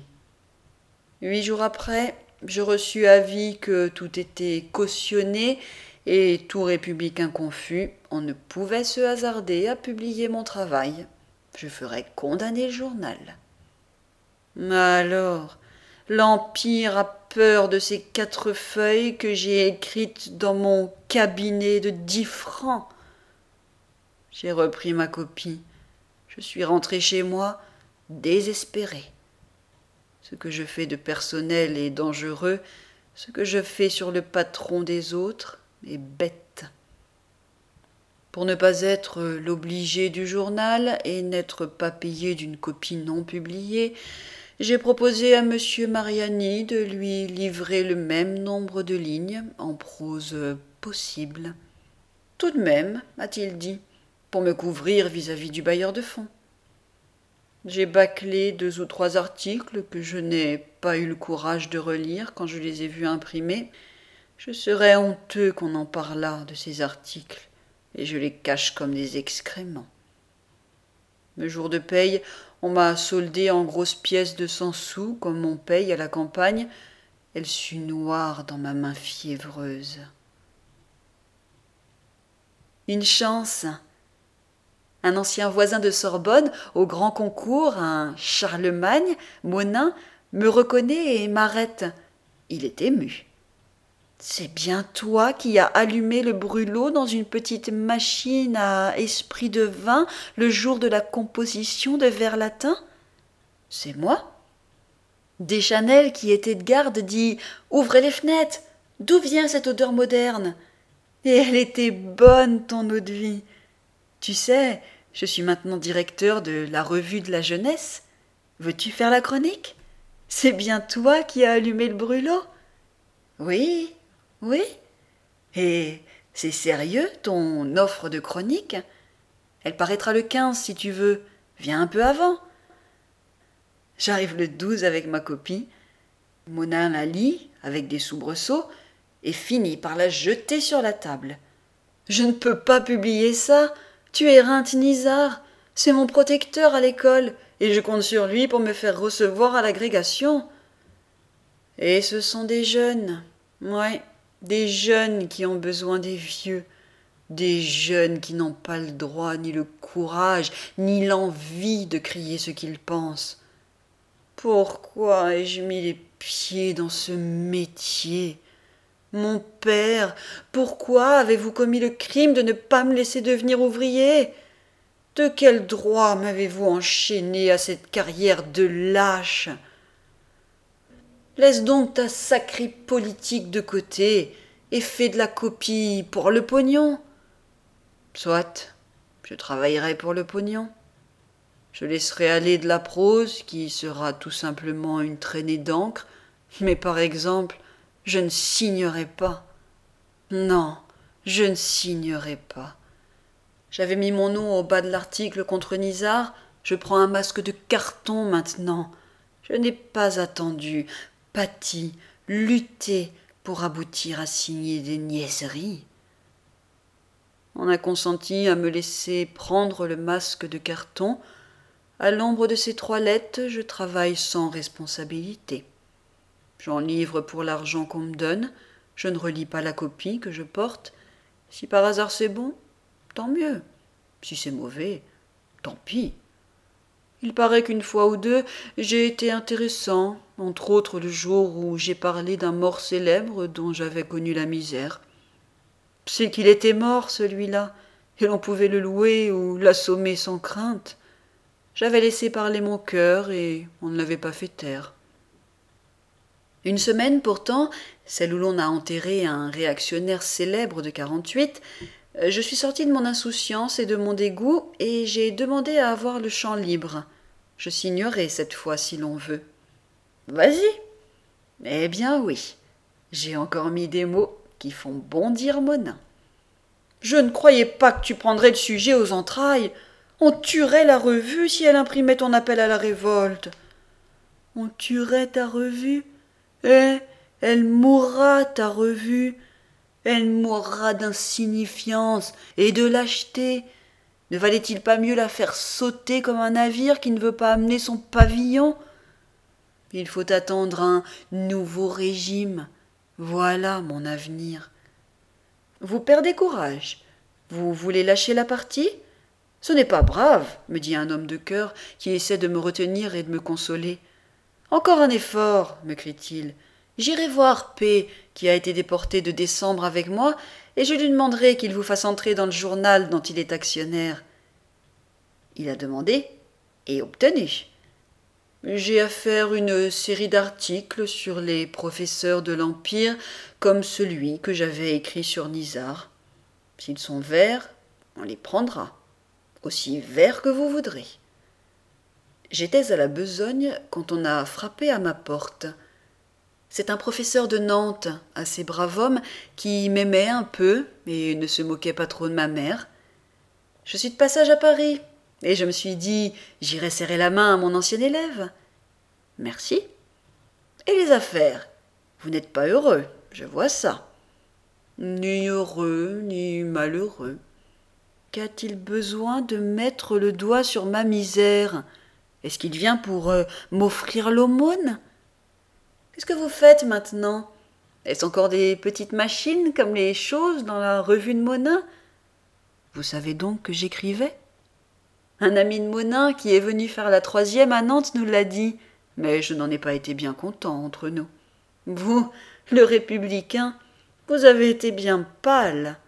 8 jours après, je reçus avis que tout était cautionné et tout républicain confus, on ne pouvait se hasarder à publier mon travail. Je ferais condamner le journal. Alors, l'Empire a peur de ces 4 feuilles que j'ai écrites dans mon cabinet de 10 francs. J'ai repris ma copie. Je suis rentré chez moi, désespéré. Ce que je fais de personnel est dangereux, ce que je fais sur le patron des autres est bête. Pour ne pas être l'obligé du journal et n'être pas payé d'une copie non publiée, j'ai proposé à M. Mariani de lui livrer le même nombre de lignes en prose possible. Tout de même, a-t-il dit, pour me couvrir vis-à-vis du bailleur de fonds. J'ai bâclé 2 ou 3 articles que je n'ai pas eu le courage de relire quand je les ai vus imprimés. Je serais honteux qu'on en parlât de ces articles, et je les cache comme des excréments. Le jour de paye, on m'a soldé en grosses pièces de 100 sous, comme on paye à la campagne. Elle sut noire dans ma main fiévreuse. Une chance. Un ancien voisin de Sorbonne, au grand concours, un Charlemagne, Monin, me reconnaît et m'arrête. Il est ému. « C'est bien toi qui as allumé le brûlot dans une petite machine à esprit de vin le jour de la composition de vers latin ?»« C'est moi. » Deschanel, qui était de garde, dit « Ouvrez les fenêtres. D'où vient cette odeur moderne ?» Et elle était bonne, ton eau de vie. Tu sais, je suis maintenant directeur de la Revue de la Jeunesse. Veux-tu faire la chronique ? C'est bien toi qui as allumé le brûlot ? Oui, oui. Et c'est sérieux, ton offre de chronique ? Elle paraîtra le 15 si tu veux. Viens un peu avant. J'arrive le 12 avec ma copie. Monin la lit avec des soubresauts et finit par la jeter sur la table. Je ne peux pas publier ça. Tu es Rinth-Nizar. C'est mon protecteur à l'école et je compte sur lui pour me faire recevoir à l'agrégation. Et ce sont des jeunes, ouais, des jeunes qui ont besoin des vieux, des jeunes qui n'ont pas le droit, ni le courage, ni l'envie de crier ce qu'ils pensent. Pourquoi ai-je mis les pieds dans ce métier? Mon père, pourquoi avez-vous commis le crime de ne pas me laisser devenir ouvrier? De quel droit m'avez-vous enchaîné à cette carrière de lâche? Laisse donc ta sacrée politique de côté et fais de la copie pour le pognon. Soit, je travaillerai pour le pognon. Je laisserai aller de la prose qui sera tout simplement une traînée d'encre, mais par exemple, je ne signerai pas. Non, je ne signerai pas. J'avais mis mon nom au bas de l'article contre Nizar, je prends un masque de carton maintenant. Je n'ai pas attendu, pâti, lutté pour aboutir à signer des niaiseries. On a consenti à me laisser prendre le masque de carton. À l'ombre de ces 3 lettres, je travaille sans responsabilité. J'en livre pour l'argent qu'on me donne, je ne relis pas la copie que je porte. Si par hasard c'est bon, tant mieux. Si c'est mauvais, tant pis. Il paraît qu'une fois ou deux, j'ai été intéressant, entre autres le jour où j'ai parlé d'un mort célèbre dont j'avais connu la misère. C'est qu'il était mort, celui-là, et l'on pouvait le louer ou l'assommer sans crainte. J'avais laissé parler mon cœur et on ne l'avait pas fait taire. Une semaine pourtant, celle où l'on a enterré un réactionnaire célèbre de 48, je suis sortie de mon insouciance et de mon dégoût et j'ai demandé à avoir le champ libre. Je signerai cette fois si l'on veut. Vas-y. Eh bien oui, j'ai encore mis des mots qui font bondir Monin. Je ne croyais pas que tu prendrais le sujet aux entrailles. On tuerait la revue si elle imprimait ton appel à la révolte. On tuerait ta revue? Eh, elle mourra, ta revue. Elle mourra d'insignifiance et de lâcheté. Ne valait-il pas mieux la faire sauter comme un navire qui ne veut pas amener son pavillon? Il faut attendre un nouveau régime. Voilà mon avenir. Vous perdez courage. Vous voulez lâcher la partie? Ce n'est pas brave, me dit un homme de cœur qui essaie de me retenir et de me consoler. Encore un effort, me crie-t-il. J'irai voir P, qui a été déporté de décembre avec moi, et je lui demanderai qu'il vous fasse entrer dans le journal dont il est actionnaire. Il a demandé et obtenu. J'ai à faire une série d'articles sur les professeurs de l'Empire, comme celui que j'avais écrit sur Nizar. S'ils sont verts, on les prendra. Aussi verts que vous voudrez. J'étais à la besogne quand on a frappé à ma porte. C'est un professeur de Nantes, assez brave homme, qui m'aimait un peu et ne se moquait pas trop de ma mère. Je suis de passage à Paris, et je me suis dit, j'irai serrer la main à mon ancien élève. Merci. Et les affaires? Vous n'êtes pas heureux, je vois ça. Ni heureux, ni malheureux. Qu'a-t-il besoin de mettre le doigt sur ma misère? Est-ce qu'il vient pour m'offrir l'aumône? Qu'est-ce que vous faites maintenant? Est-ce encore des petites machines comme les choses dans la revue de Monin? Vous savez donc que j'écrivais? Un ami de Monin qui est venu faire la 3e à Nantes nous l'a dit, mais je n'en ai pas été bien content entre nous. Vous, le républicain, vous avez été bien pâle.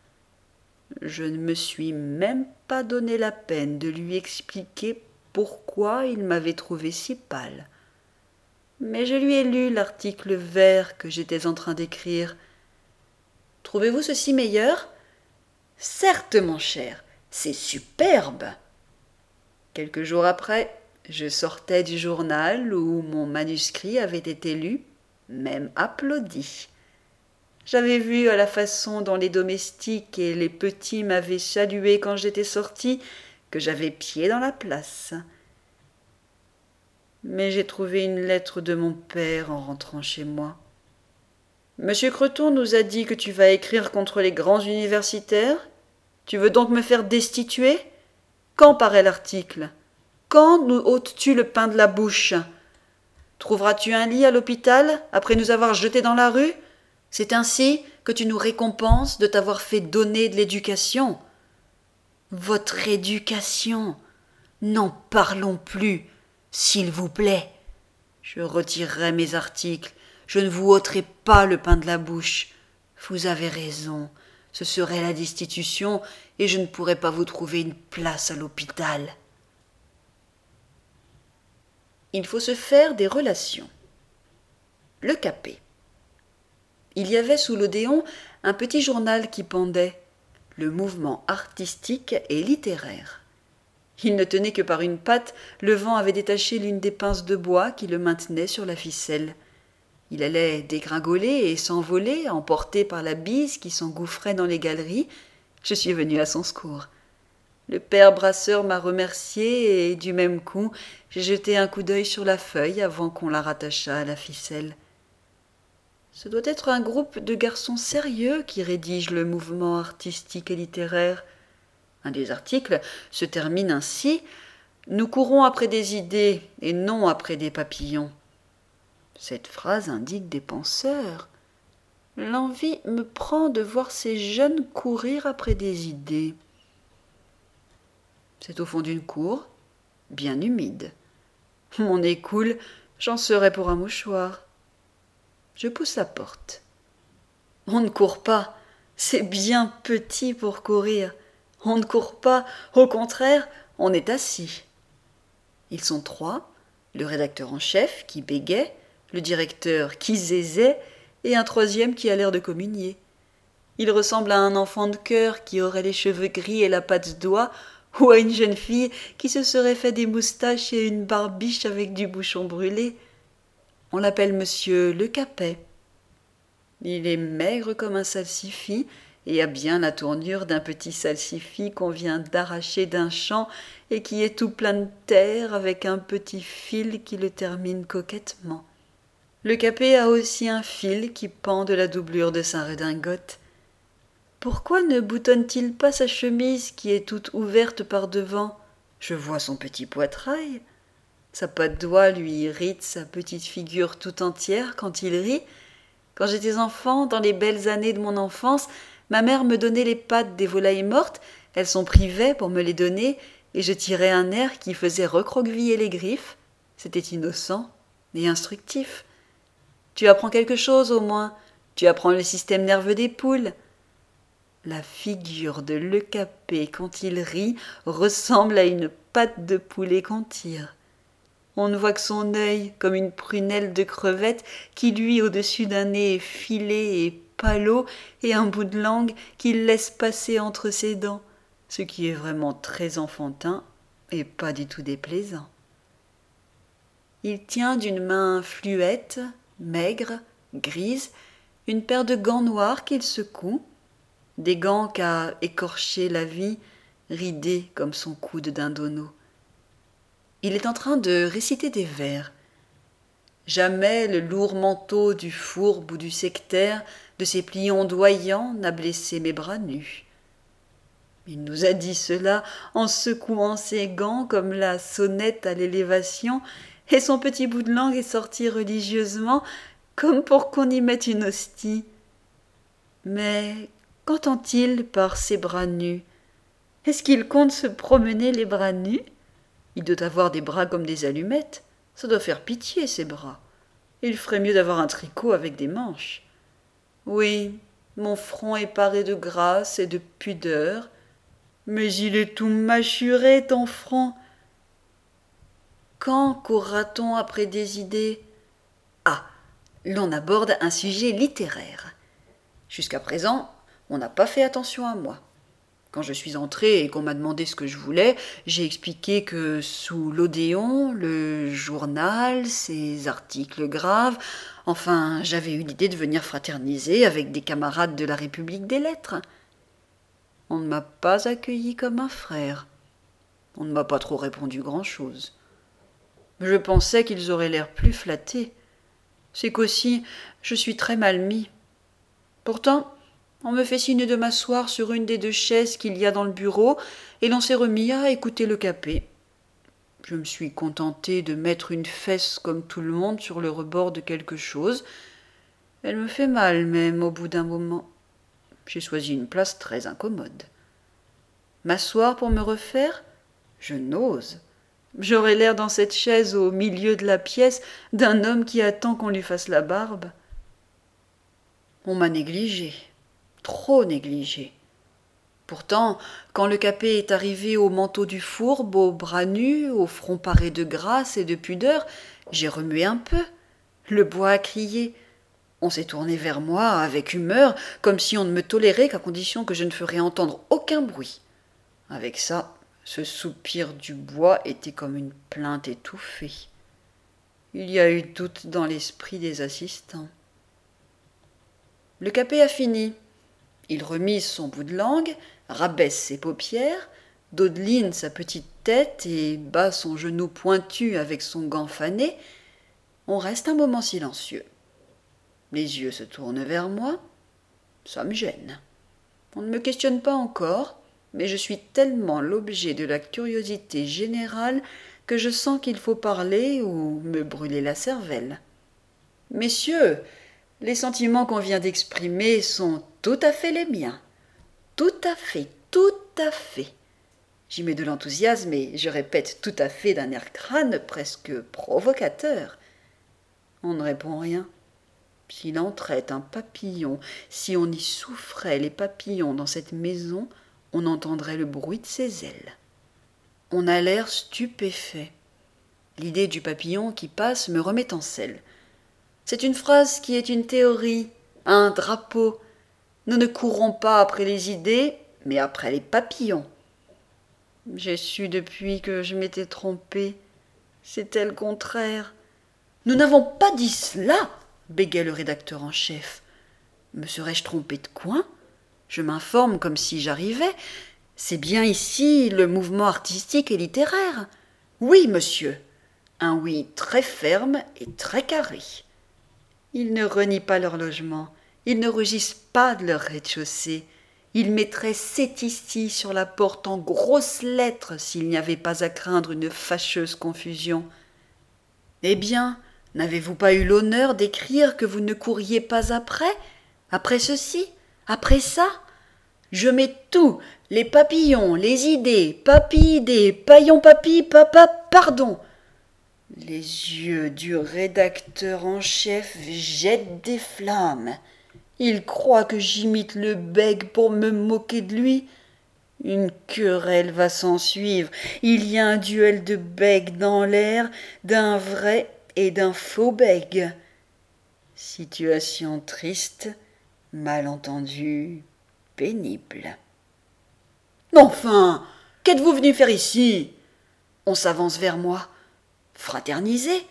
Je ne me suis même pas donné la peine de lui expliquer pourquoi il m'avait trouvé si pâle. Mais je lui ai lu l'article vert que j'étais en train d'écrire. Trouvez-vous ceci meilleur? Certes, mon cher, c'est superbe. Quelques jours après, je sortais du journal où mon manuscrit avait été lu, même applaudi. J'avais vu à la façon dont les domestiques et les petits m'avaient salué quand j'étais sorti que j'avais pied dans la place. Mais j'ai trouvé une lettre de mon père en rentrant chez moi. Monsieur Creton nous a dit que tu vas écrire contre les grands universitaires. Tu veux donc me faire destituer? Quand paraît l'article? Quand nous ôtes-tu le pain de la bouche? Trouveras-tu un lit à l'hôpital après nous avoir jetés dans la rue? C'est ainsi que tu nous récompenses de t'avoir fait donner de l'éducation. Votre éducation. N'en parlons plus, s'il vous plaît. Je retirerai mes articles. Je ne vous ôterai pas le pain de la bouche. Vous avez raison. Ce serait la destitution et je ne pourrais pas vous trouver une place à l'hôpital. Il faut se faire des relations. Le Capet. Il y avait sous l'Odéon un petit journal qui pendait, le Mouvement artistique et littéraire. Il ne tenait que par une patte, le vent avait détaché l'une des pinces de bois qui le maintenait sur la ficelle. Il allait dégringoler et s'envoler, emporté par la bise qui s'engouffrait dans les galeries. Je suis venu à son secours. Le père Brasseur m'a remercié et, du même coup, j'ai jeté un coup d'œil sur la feuille avant qu'on la rattachât à la ficelle. Ce doit être un groupe de garçons sérieux qui rédige le Mouvement artistique et littéraire. Un des articles se termine ainsi : « Nous courons après des idées et non après des papillons ». Cette phrase indique des penseurs. L'envie me prend de voir ces jeunes courir après des idées. C'est au fond d'une cour, bien humide. Mon nez coule, j'en serais pour un mouchoir. Je pousse la porte. On ne court pas, c'est bien petit pour courir. On ne court pas, au contraire, on est assis. Ils sont trois, le rédacteur en chef qui bégait, le directeur qui zézait et un troisième qui a l'air de communier. Il ressemble à un enfant de chœur qui aurait les cheveux gris et la patte d'oie, ou à une jeune fille qui se serait fait des moustaches et une barbiche avec du bouchon brûlé. On l'appelle monsieur Le Capet. Il est maigre comme un salsifis et a bien la tournure d'un petit salsifis qu'on vient d'arracher d'un champ et qui est tout plein de terre avec un petit fil qui le termine coquettement. Le Capet a aussi un fil qui pend de la doublure de sa redingote. Pourquoi ne boutonne-t-il pas sa chemise qui est toute ouverte par devant? Je vois son petit poitrail. Sa patte d'oie lui irrite sa petite figure tout entière quand il rit. Quand j'étais enfant, dans les belles années de mon enfance, ma mère me donnait les pattes des volailles mortes, elles s'en privaient pour me les donner, et je tirais un air qui faisait recroqueviller les griffes. C'était innocent et instructif. Tu apprends quelque chose au moins, tu apprends le système nerveux des poules. La figure de Le Capet, quand il rit, ressemble à une patte de poulet qu'on tire. On ne voit que son œil, comme une prunelle de crevette, qui luit au-dessus d'un nez filé et palot, et un bout de langue qu'il laisse passer entre ses dents, ce qui est vraiment très enfantin et pas du tout déplaisant. Il tient d'une main fluette, maigre, grise, une paire de gants noirs qu'il secoue, des gants qu'a écorchés la vie, ridés comme son coude d'un donneau. Il est en train de réciter des vers. Jamais le lourd manteau du fourbe ou du sectaire, de ses pliés ondoyants, n'a blessé mes bras nus. Il nous a dit cela en secouant ses gants comme la sonnette à l'élévation, et son petit bout de langue est sorti religieusement, comme pour qu'on y mette une hostie. Mais qu'entend-il par ses bras nus? Est-ce qu'il compte se promener les bras nus? Il doit avoir des bras comme des allumettes. Ça doit faire pitié, ces bras. Il ferait mieux d'avoir un tricot avec des manches. Oui, mon front est paré de grâce et de pudeur, mais il est tout mâchuré, ton front. Quand courra-t-on après des idées? Ah, l'on aborde un sujet littéraire. Jusqu'à présent, on n'a pas fait attention à moi. Quand je suis entrée et qu'on m'a demandé ce que je voulais, j'ai expliqué que sous l'Odéon, le journal, ses articles graves, enfin, j'avais eu l'idée de venir fraterniser avec des camarades de la République des Lettres. On ne m'a pas accueilli comme un frère. On ne m'a pas trop répondu grand-chose. Je pensais qu'ils auraient l'air plus flattés. C'est qu'aussi, je suis très mal mis. Pourtant, on me fait signe de m'asseoir sur une des deux chaises qu'il y a dans le bureau, et l'on s'est remis à écouter Le Capet. Je me suis contentée de mettre une fesse comme tout le monde sur le rebord de quelque chose. Elle me fait mal même au bout d'un moment. J'ai choisi une place très incommode. M'asseoir pour me refaire? Je n'ose. J'aurais l'air dans cette chaise au milieu de la pièce d'un homme qui attend qu'on lui fasse la barbe. On m'a négligé, trop négligé. Pourtant, quand le capet est arrivé au manteau du fourbe, aux bras nus, au front paré de grâce et de pudeur, j'ai remué un peu. Le bois a crié. On s'est tourné vers moi avec humeur, comme si on ne me tolérait qu'à condition que je ne ferais entendre aucun bruit. Avec ça, ce soupir du bois était comme une plainte étouffée. Il y a eu doute dans l'esprit des assistants. Le capet a fini. Il remise son bout de langue, rabaisse ses paupières, dodeline sa petite tête et bat son genou pointu avec son gant fané. On reste un moment silencieux. Les yeux se tournent vers moi. Ça me gêne. On ne me questionne pas encore, mais je suis tellement l'objet de la curiosité générale que je sens qu'il faut parler ou me brûler la cervelle. Messieurs, les sentiments qu'on vient d'exprimer sont tout à fait les miens. Tout à fait, tout à fait. J'y mets de l'enthousiasme et je répète tout à fait d'un air crâne presque provocateur. On ne répond rien. S'il entrait un papillon, si on y souffrait les papillons dans cette maison, on entendrait le bruit de ses ailes. On a l'air stupéfait. L'idée du papillon qui passe me remet en selle. C'est une phrase qui est une théorie, un drapeau. Nous ne courons pas après les idées, mais après les papillons. J'ai su depuis que je m'étais trompée. C'était le contraire. Nous n'avons pas dit cela, bégait le rédacteur en chef. Me serais-je trompé de coin? Je m'informe comme si j'arrivais. C'est bien ici le mouvement artistique et littéraire. Oui, monsieur. Un oui très ferme et très carré. Ils ne renient pas leur logement. Ils ne rugissent pas de leur rez-de-chaussée. Ils mettraient C'est ici sur la porte en grosses lettres s'il n'y avait pas à craindre une fâcheuse confusion. Eh bien, n'avez-vous pas eu l'honneur d'écrire que vous ne courriez pas après ceci, après ça? Je mets tout, les papillons, les idées, papy-idées, paillon-papy, papa, pardon. Les yeux du rédacteur en chef jettent des flammes. Il croit que j'imite le bègue pour me moquer de lui. Une querelle va s'ensuivre. Il y a un duel de bègues dans l'air, d'un vrai et d'un faux bègue. Situation triste, malentendu, pénible. Enfin, qu'êtes-vous venu faire ici? On s'avance vers moi. Fraterniser?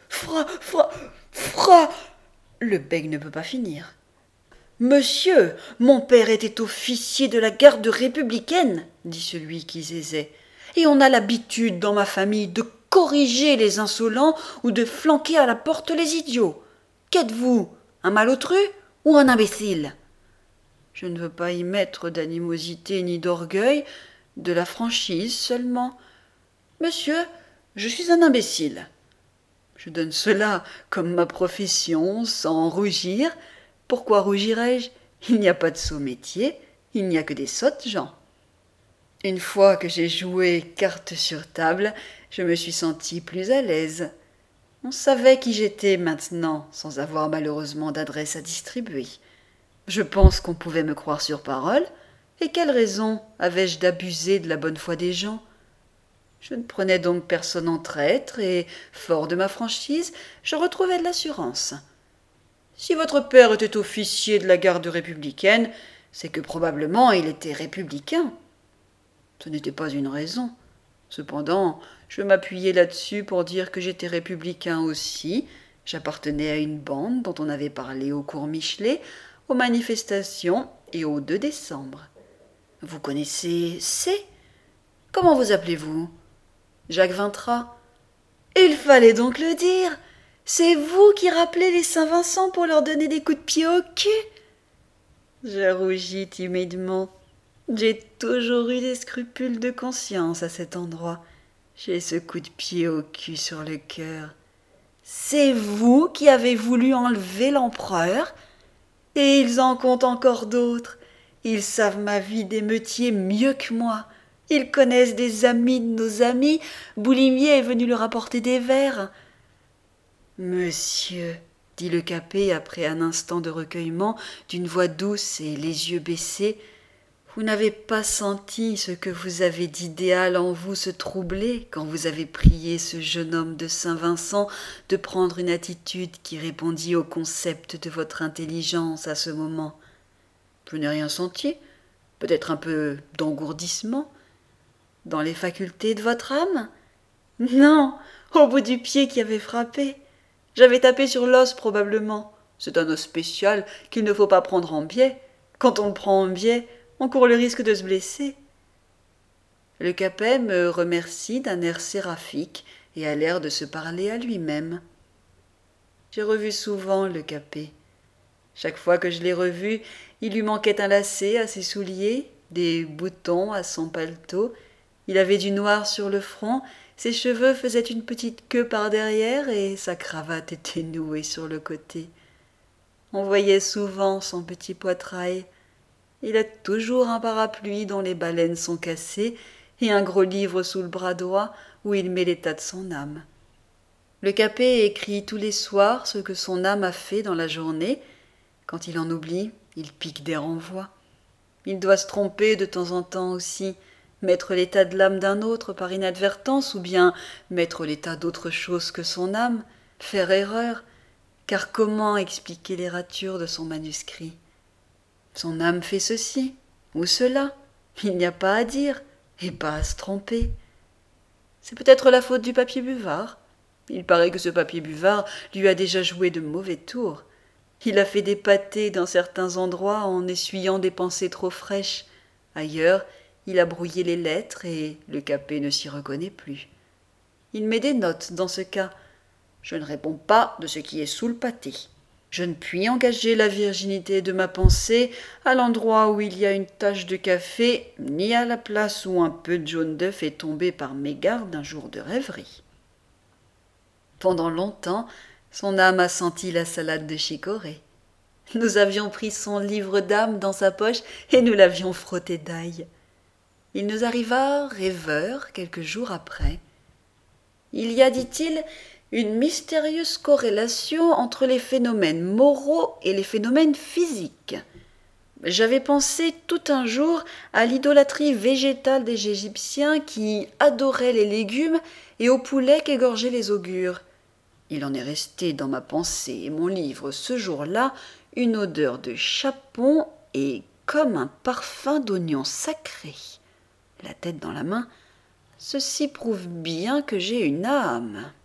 Le bègue ne peut pas finir. Monsieur, mon père était officier de la garde républicaine, dit celui qui zézait, et on a l'habitude dans ma famille de corriger les insolents ou de flanquer à la porte les idiots. Qu'êtes-vous, un malotru ou un imbécile? Je ne veux pas y mettre d'animosité ni d'orgueil, de la franchise seulement. Monsieur, je suis un imbécile. Je donne cela comme ma profession, sans rougir. Pourquoi rougirais-je? Il n'y a pas de sot métier, il n'y a que des sottes gens. Une fois que j'ai joué carte sur table, je me suis senti plus à l'aise. On savait qui j'étais maintenant, sans avoir malheureusement d'adresse à distribuer. Je pense qu'on pouvait me croire sur parole, et quelle raison avais-je d'abuser de la bonne foi des gens? Je ne prenais donc personne en traître, et, fort de ma franchise, je retrouvais de l'assurance. Si votre père était officier de la garde républicaine, c'est que probablement il était républicain. Ce n'était pas une raison. Cependant, je m'appuyais là-dessus pour dire que j'étais républicain aussi. J'appartenais à une bande dont on avait parlé au cours Michelet, aux manifestations et au 2 décembre. Vous connaissez C? Comment vous appelez-vous? Jacques Vintras. Il fallait donc le dire. C'est vous qui rappelez les Saint-Vincent pour leur donner des coups de pied au cul? Je rougis timidement. J'ai toujours eu des scrupules de conscience à cet endroit. J'ai ce coup de pied au cul sur le cœur. C'est vous qui avez voulu enlever l'empereur? Et ils en comptent encore d'autres. Ils savent ma vie d'émeutier mieux que moi. Ils connaissent des amis de nos amis. Boulimier est venu leur apporter des vers. Monsieur, dit le capet après un instant de recueillement, d'une voix douce et les yeux baissés, vous n'avez pas senti ce que vous avez d'idéal en vous se troubler quand vous avez prié ce jeune homme de Saint-Vincent de prendre une attitude qui répondit au concept de votre intelligence à ce moment. Je n'ai rien senti, peut-être un peu d'engourdissement. Dans les facultés de votre âme? Non, au bout du pied qui avait frappé. J'avais tapé sur l'os probablement. C'est un os spécial qu'il ne faut pas prendre en biais. Quand on le prend en biais, on court le risque de se blesser. Le capet me remercie d'un air séraphique et a l'air de se parler à lui-même. J'ai revu souvent le capet. Chaque fois que je l'ai revu, il lui manquait un lacet à ses souliers, des boutons à son paletot. Il avait du noir sur le front, ses cheveux faisaient une petite queue par derrière et sa cravate était nouée sur le côté. On voyait souvent son petit poitrail. Il a toujours un parapluie dont les baleines sont cassées et un gros livre sous le bras droit où il met l'état de son âme. Le capet écrit tous les soirs ce que son âme a fait dans la journée. Quand il en oublie, il pique des renvois. Il doit se tromper de temps en temps aussi, mettre l'état de l'âme d'un autre par inadvertance ou bien mettre l'état d'autre chose que son âme, faire erreur, car comment expliquer les ratures de son manuscrit? Son âme fait ceci ou cela, il n'y a pas à dire et pas à se tromper. C'est peut-être la faute du papier buvard. Il paraît que ce papier buvard lui a déjà joué de mauvais tours. Il a fait des pâtés dans certains endroits en essuyant des pensées trop fraîches. Ailleurs, il a brouillé les lettres et le capet ne s'y reconnaît plus. Il met des notes dans ce cas. Je ne réponds pas de ce qui est sous le pâté. Je ne puis engager la virginité de ma pensée à l'endroit où il y a une tache de café, ni à la place où un peu de jaune d'œuf est tombé par mégarde un jour de rêverie. Pendant longtemps, son âme a senti la salade de chicorée. Nous avions pris son livre d'âme dans sa poche et nous l'avions frotté d'ail. Il nous arriva rêveur quelques jours après. Il y a, dit-il, une mystérieuse corrélation entre les phénomènes moraux et les phénomènes physiques. J'avais pensé tout un jour à l'idolâtrie végétale des Égyptiens qui adoraient les légumes et au poulet qu'égorgeaient les augures. Il en est resté dans ma pensée et mon livre ce jour-là une odeur de chapon et comme un parfum d'oignon sacré. La tête dans la main, ceci prouve bien que j'ai une âme.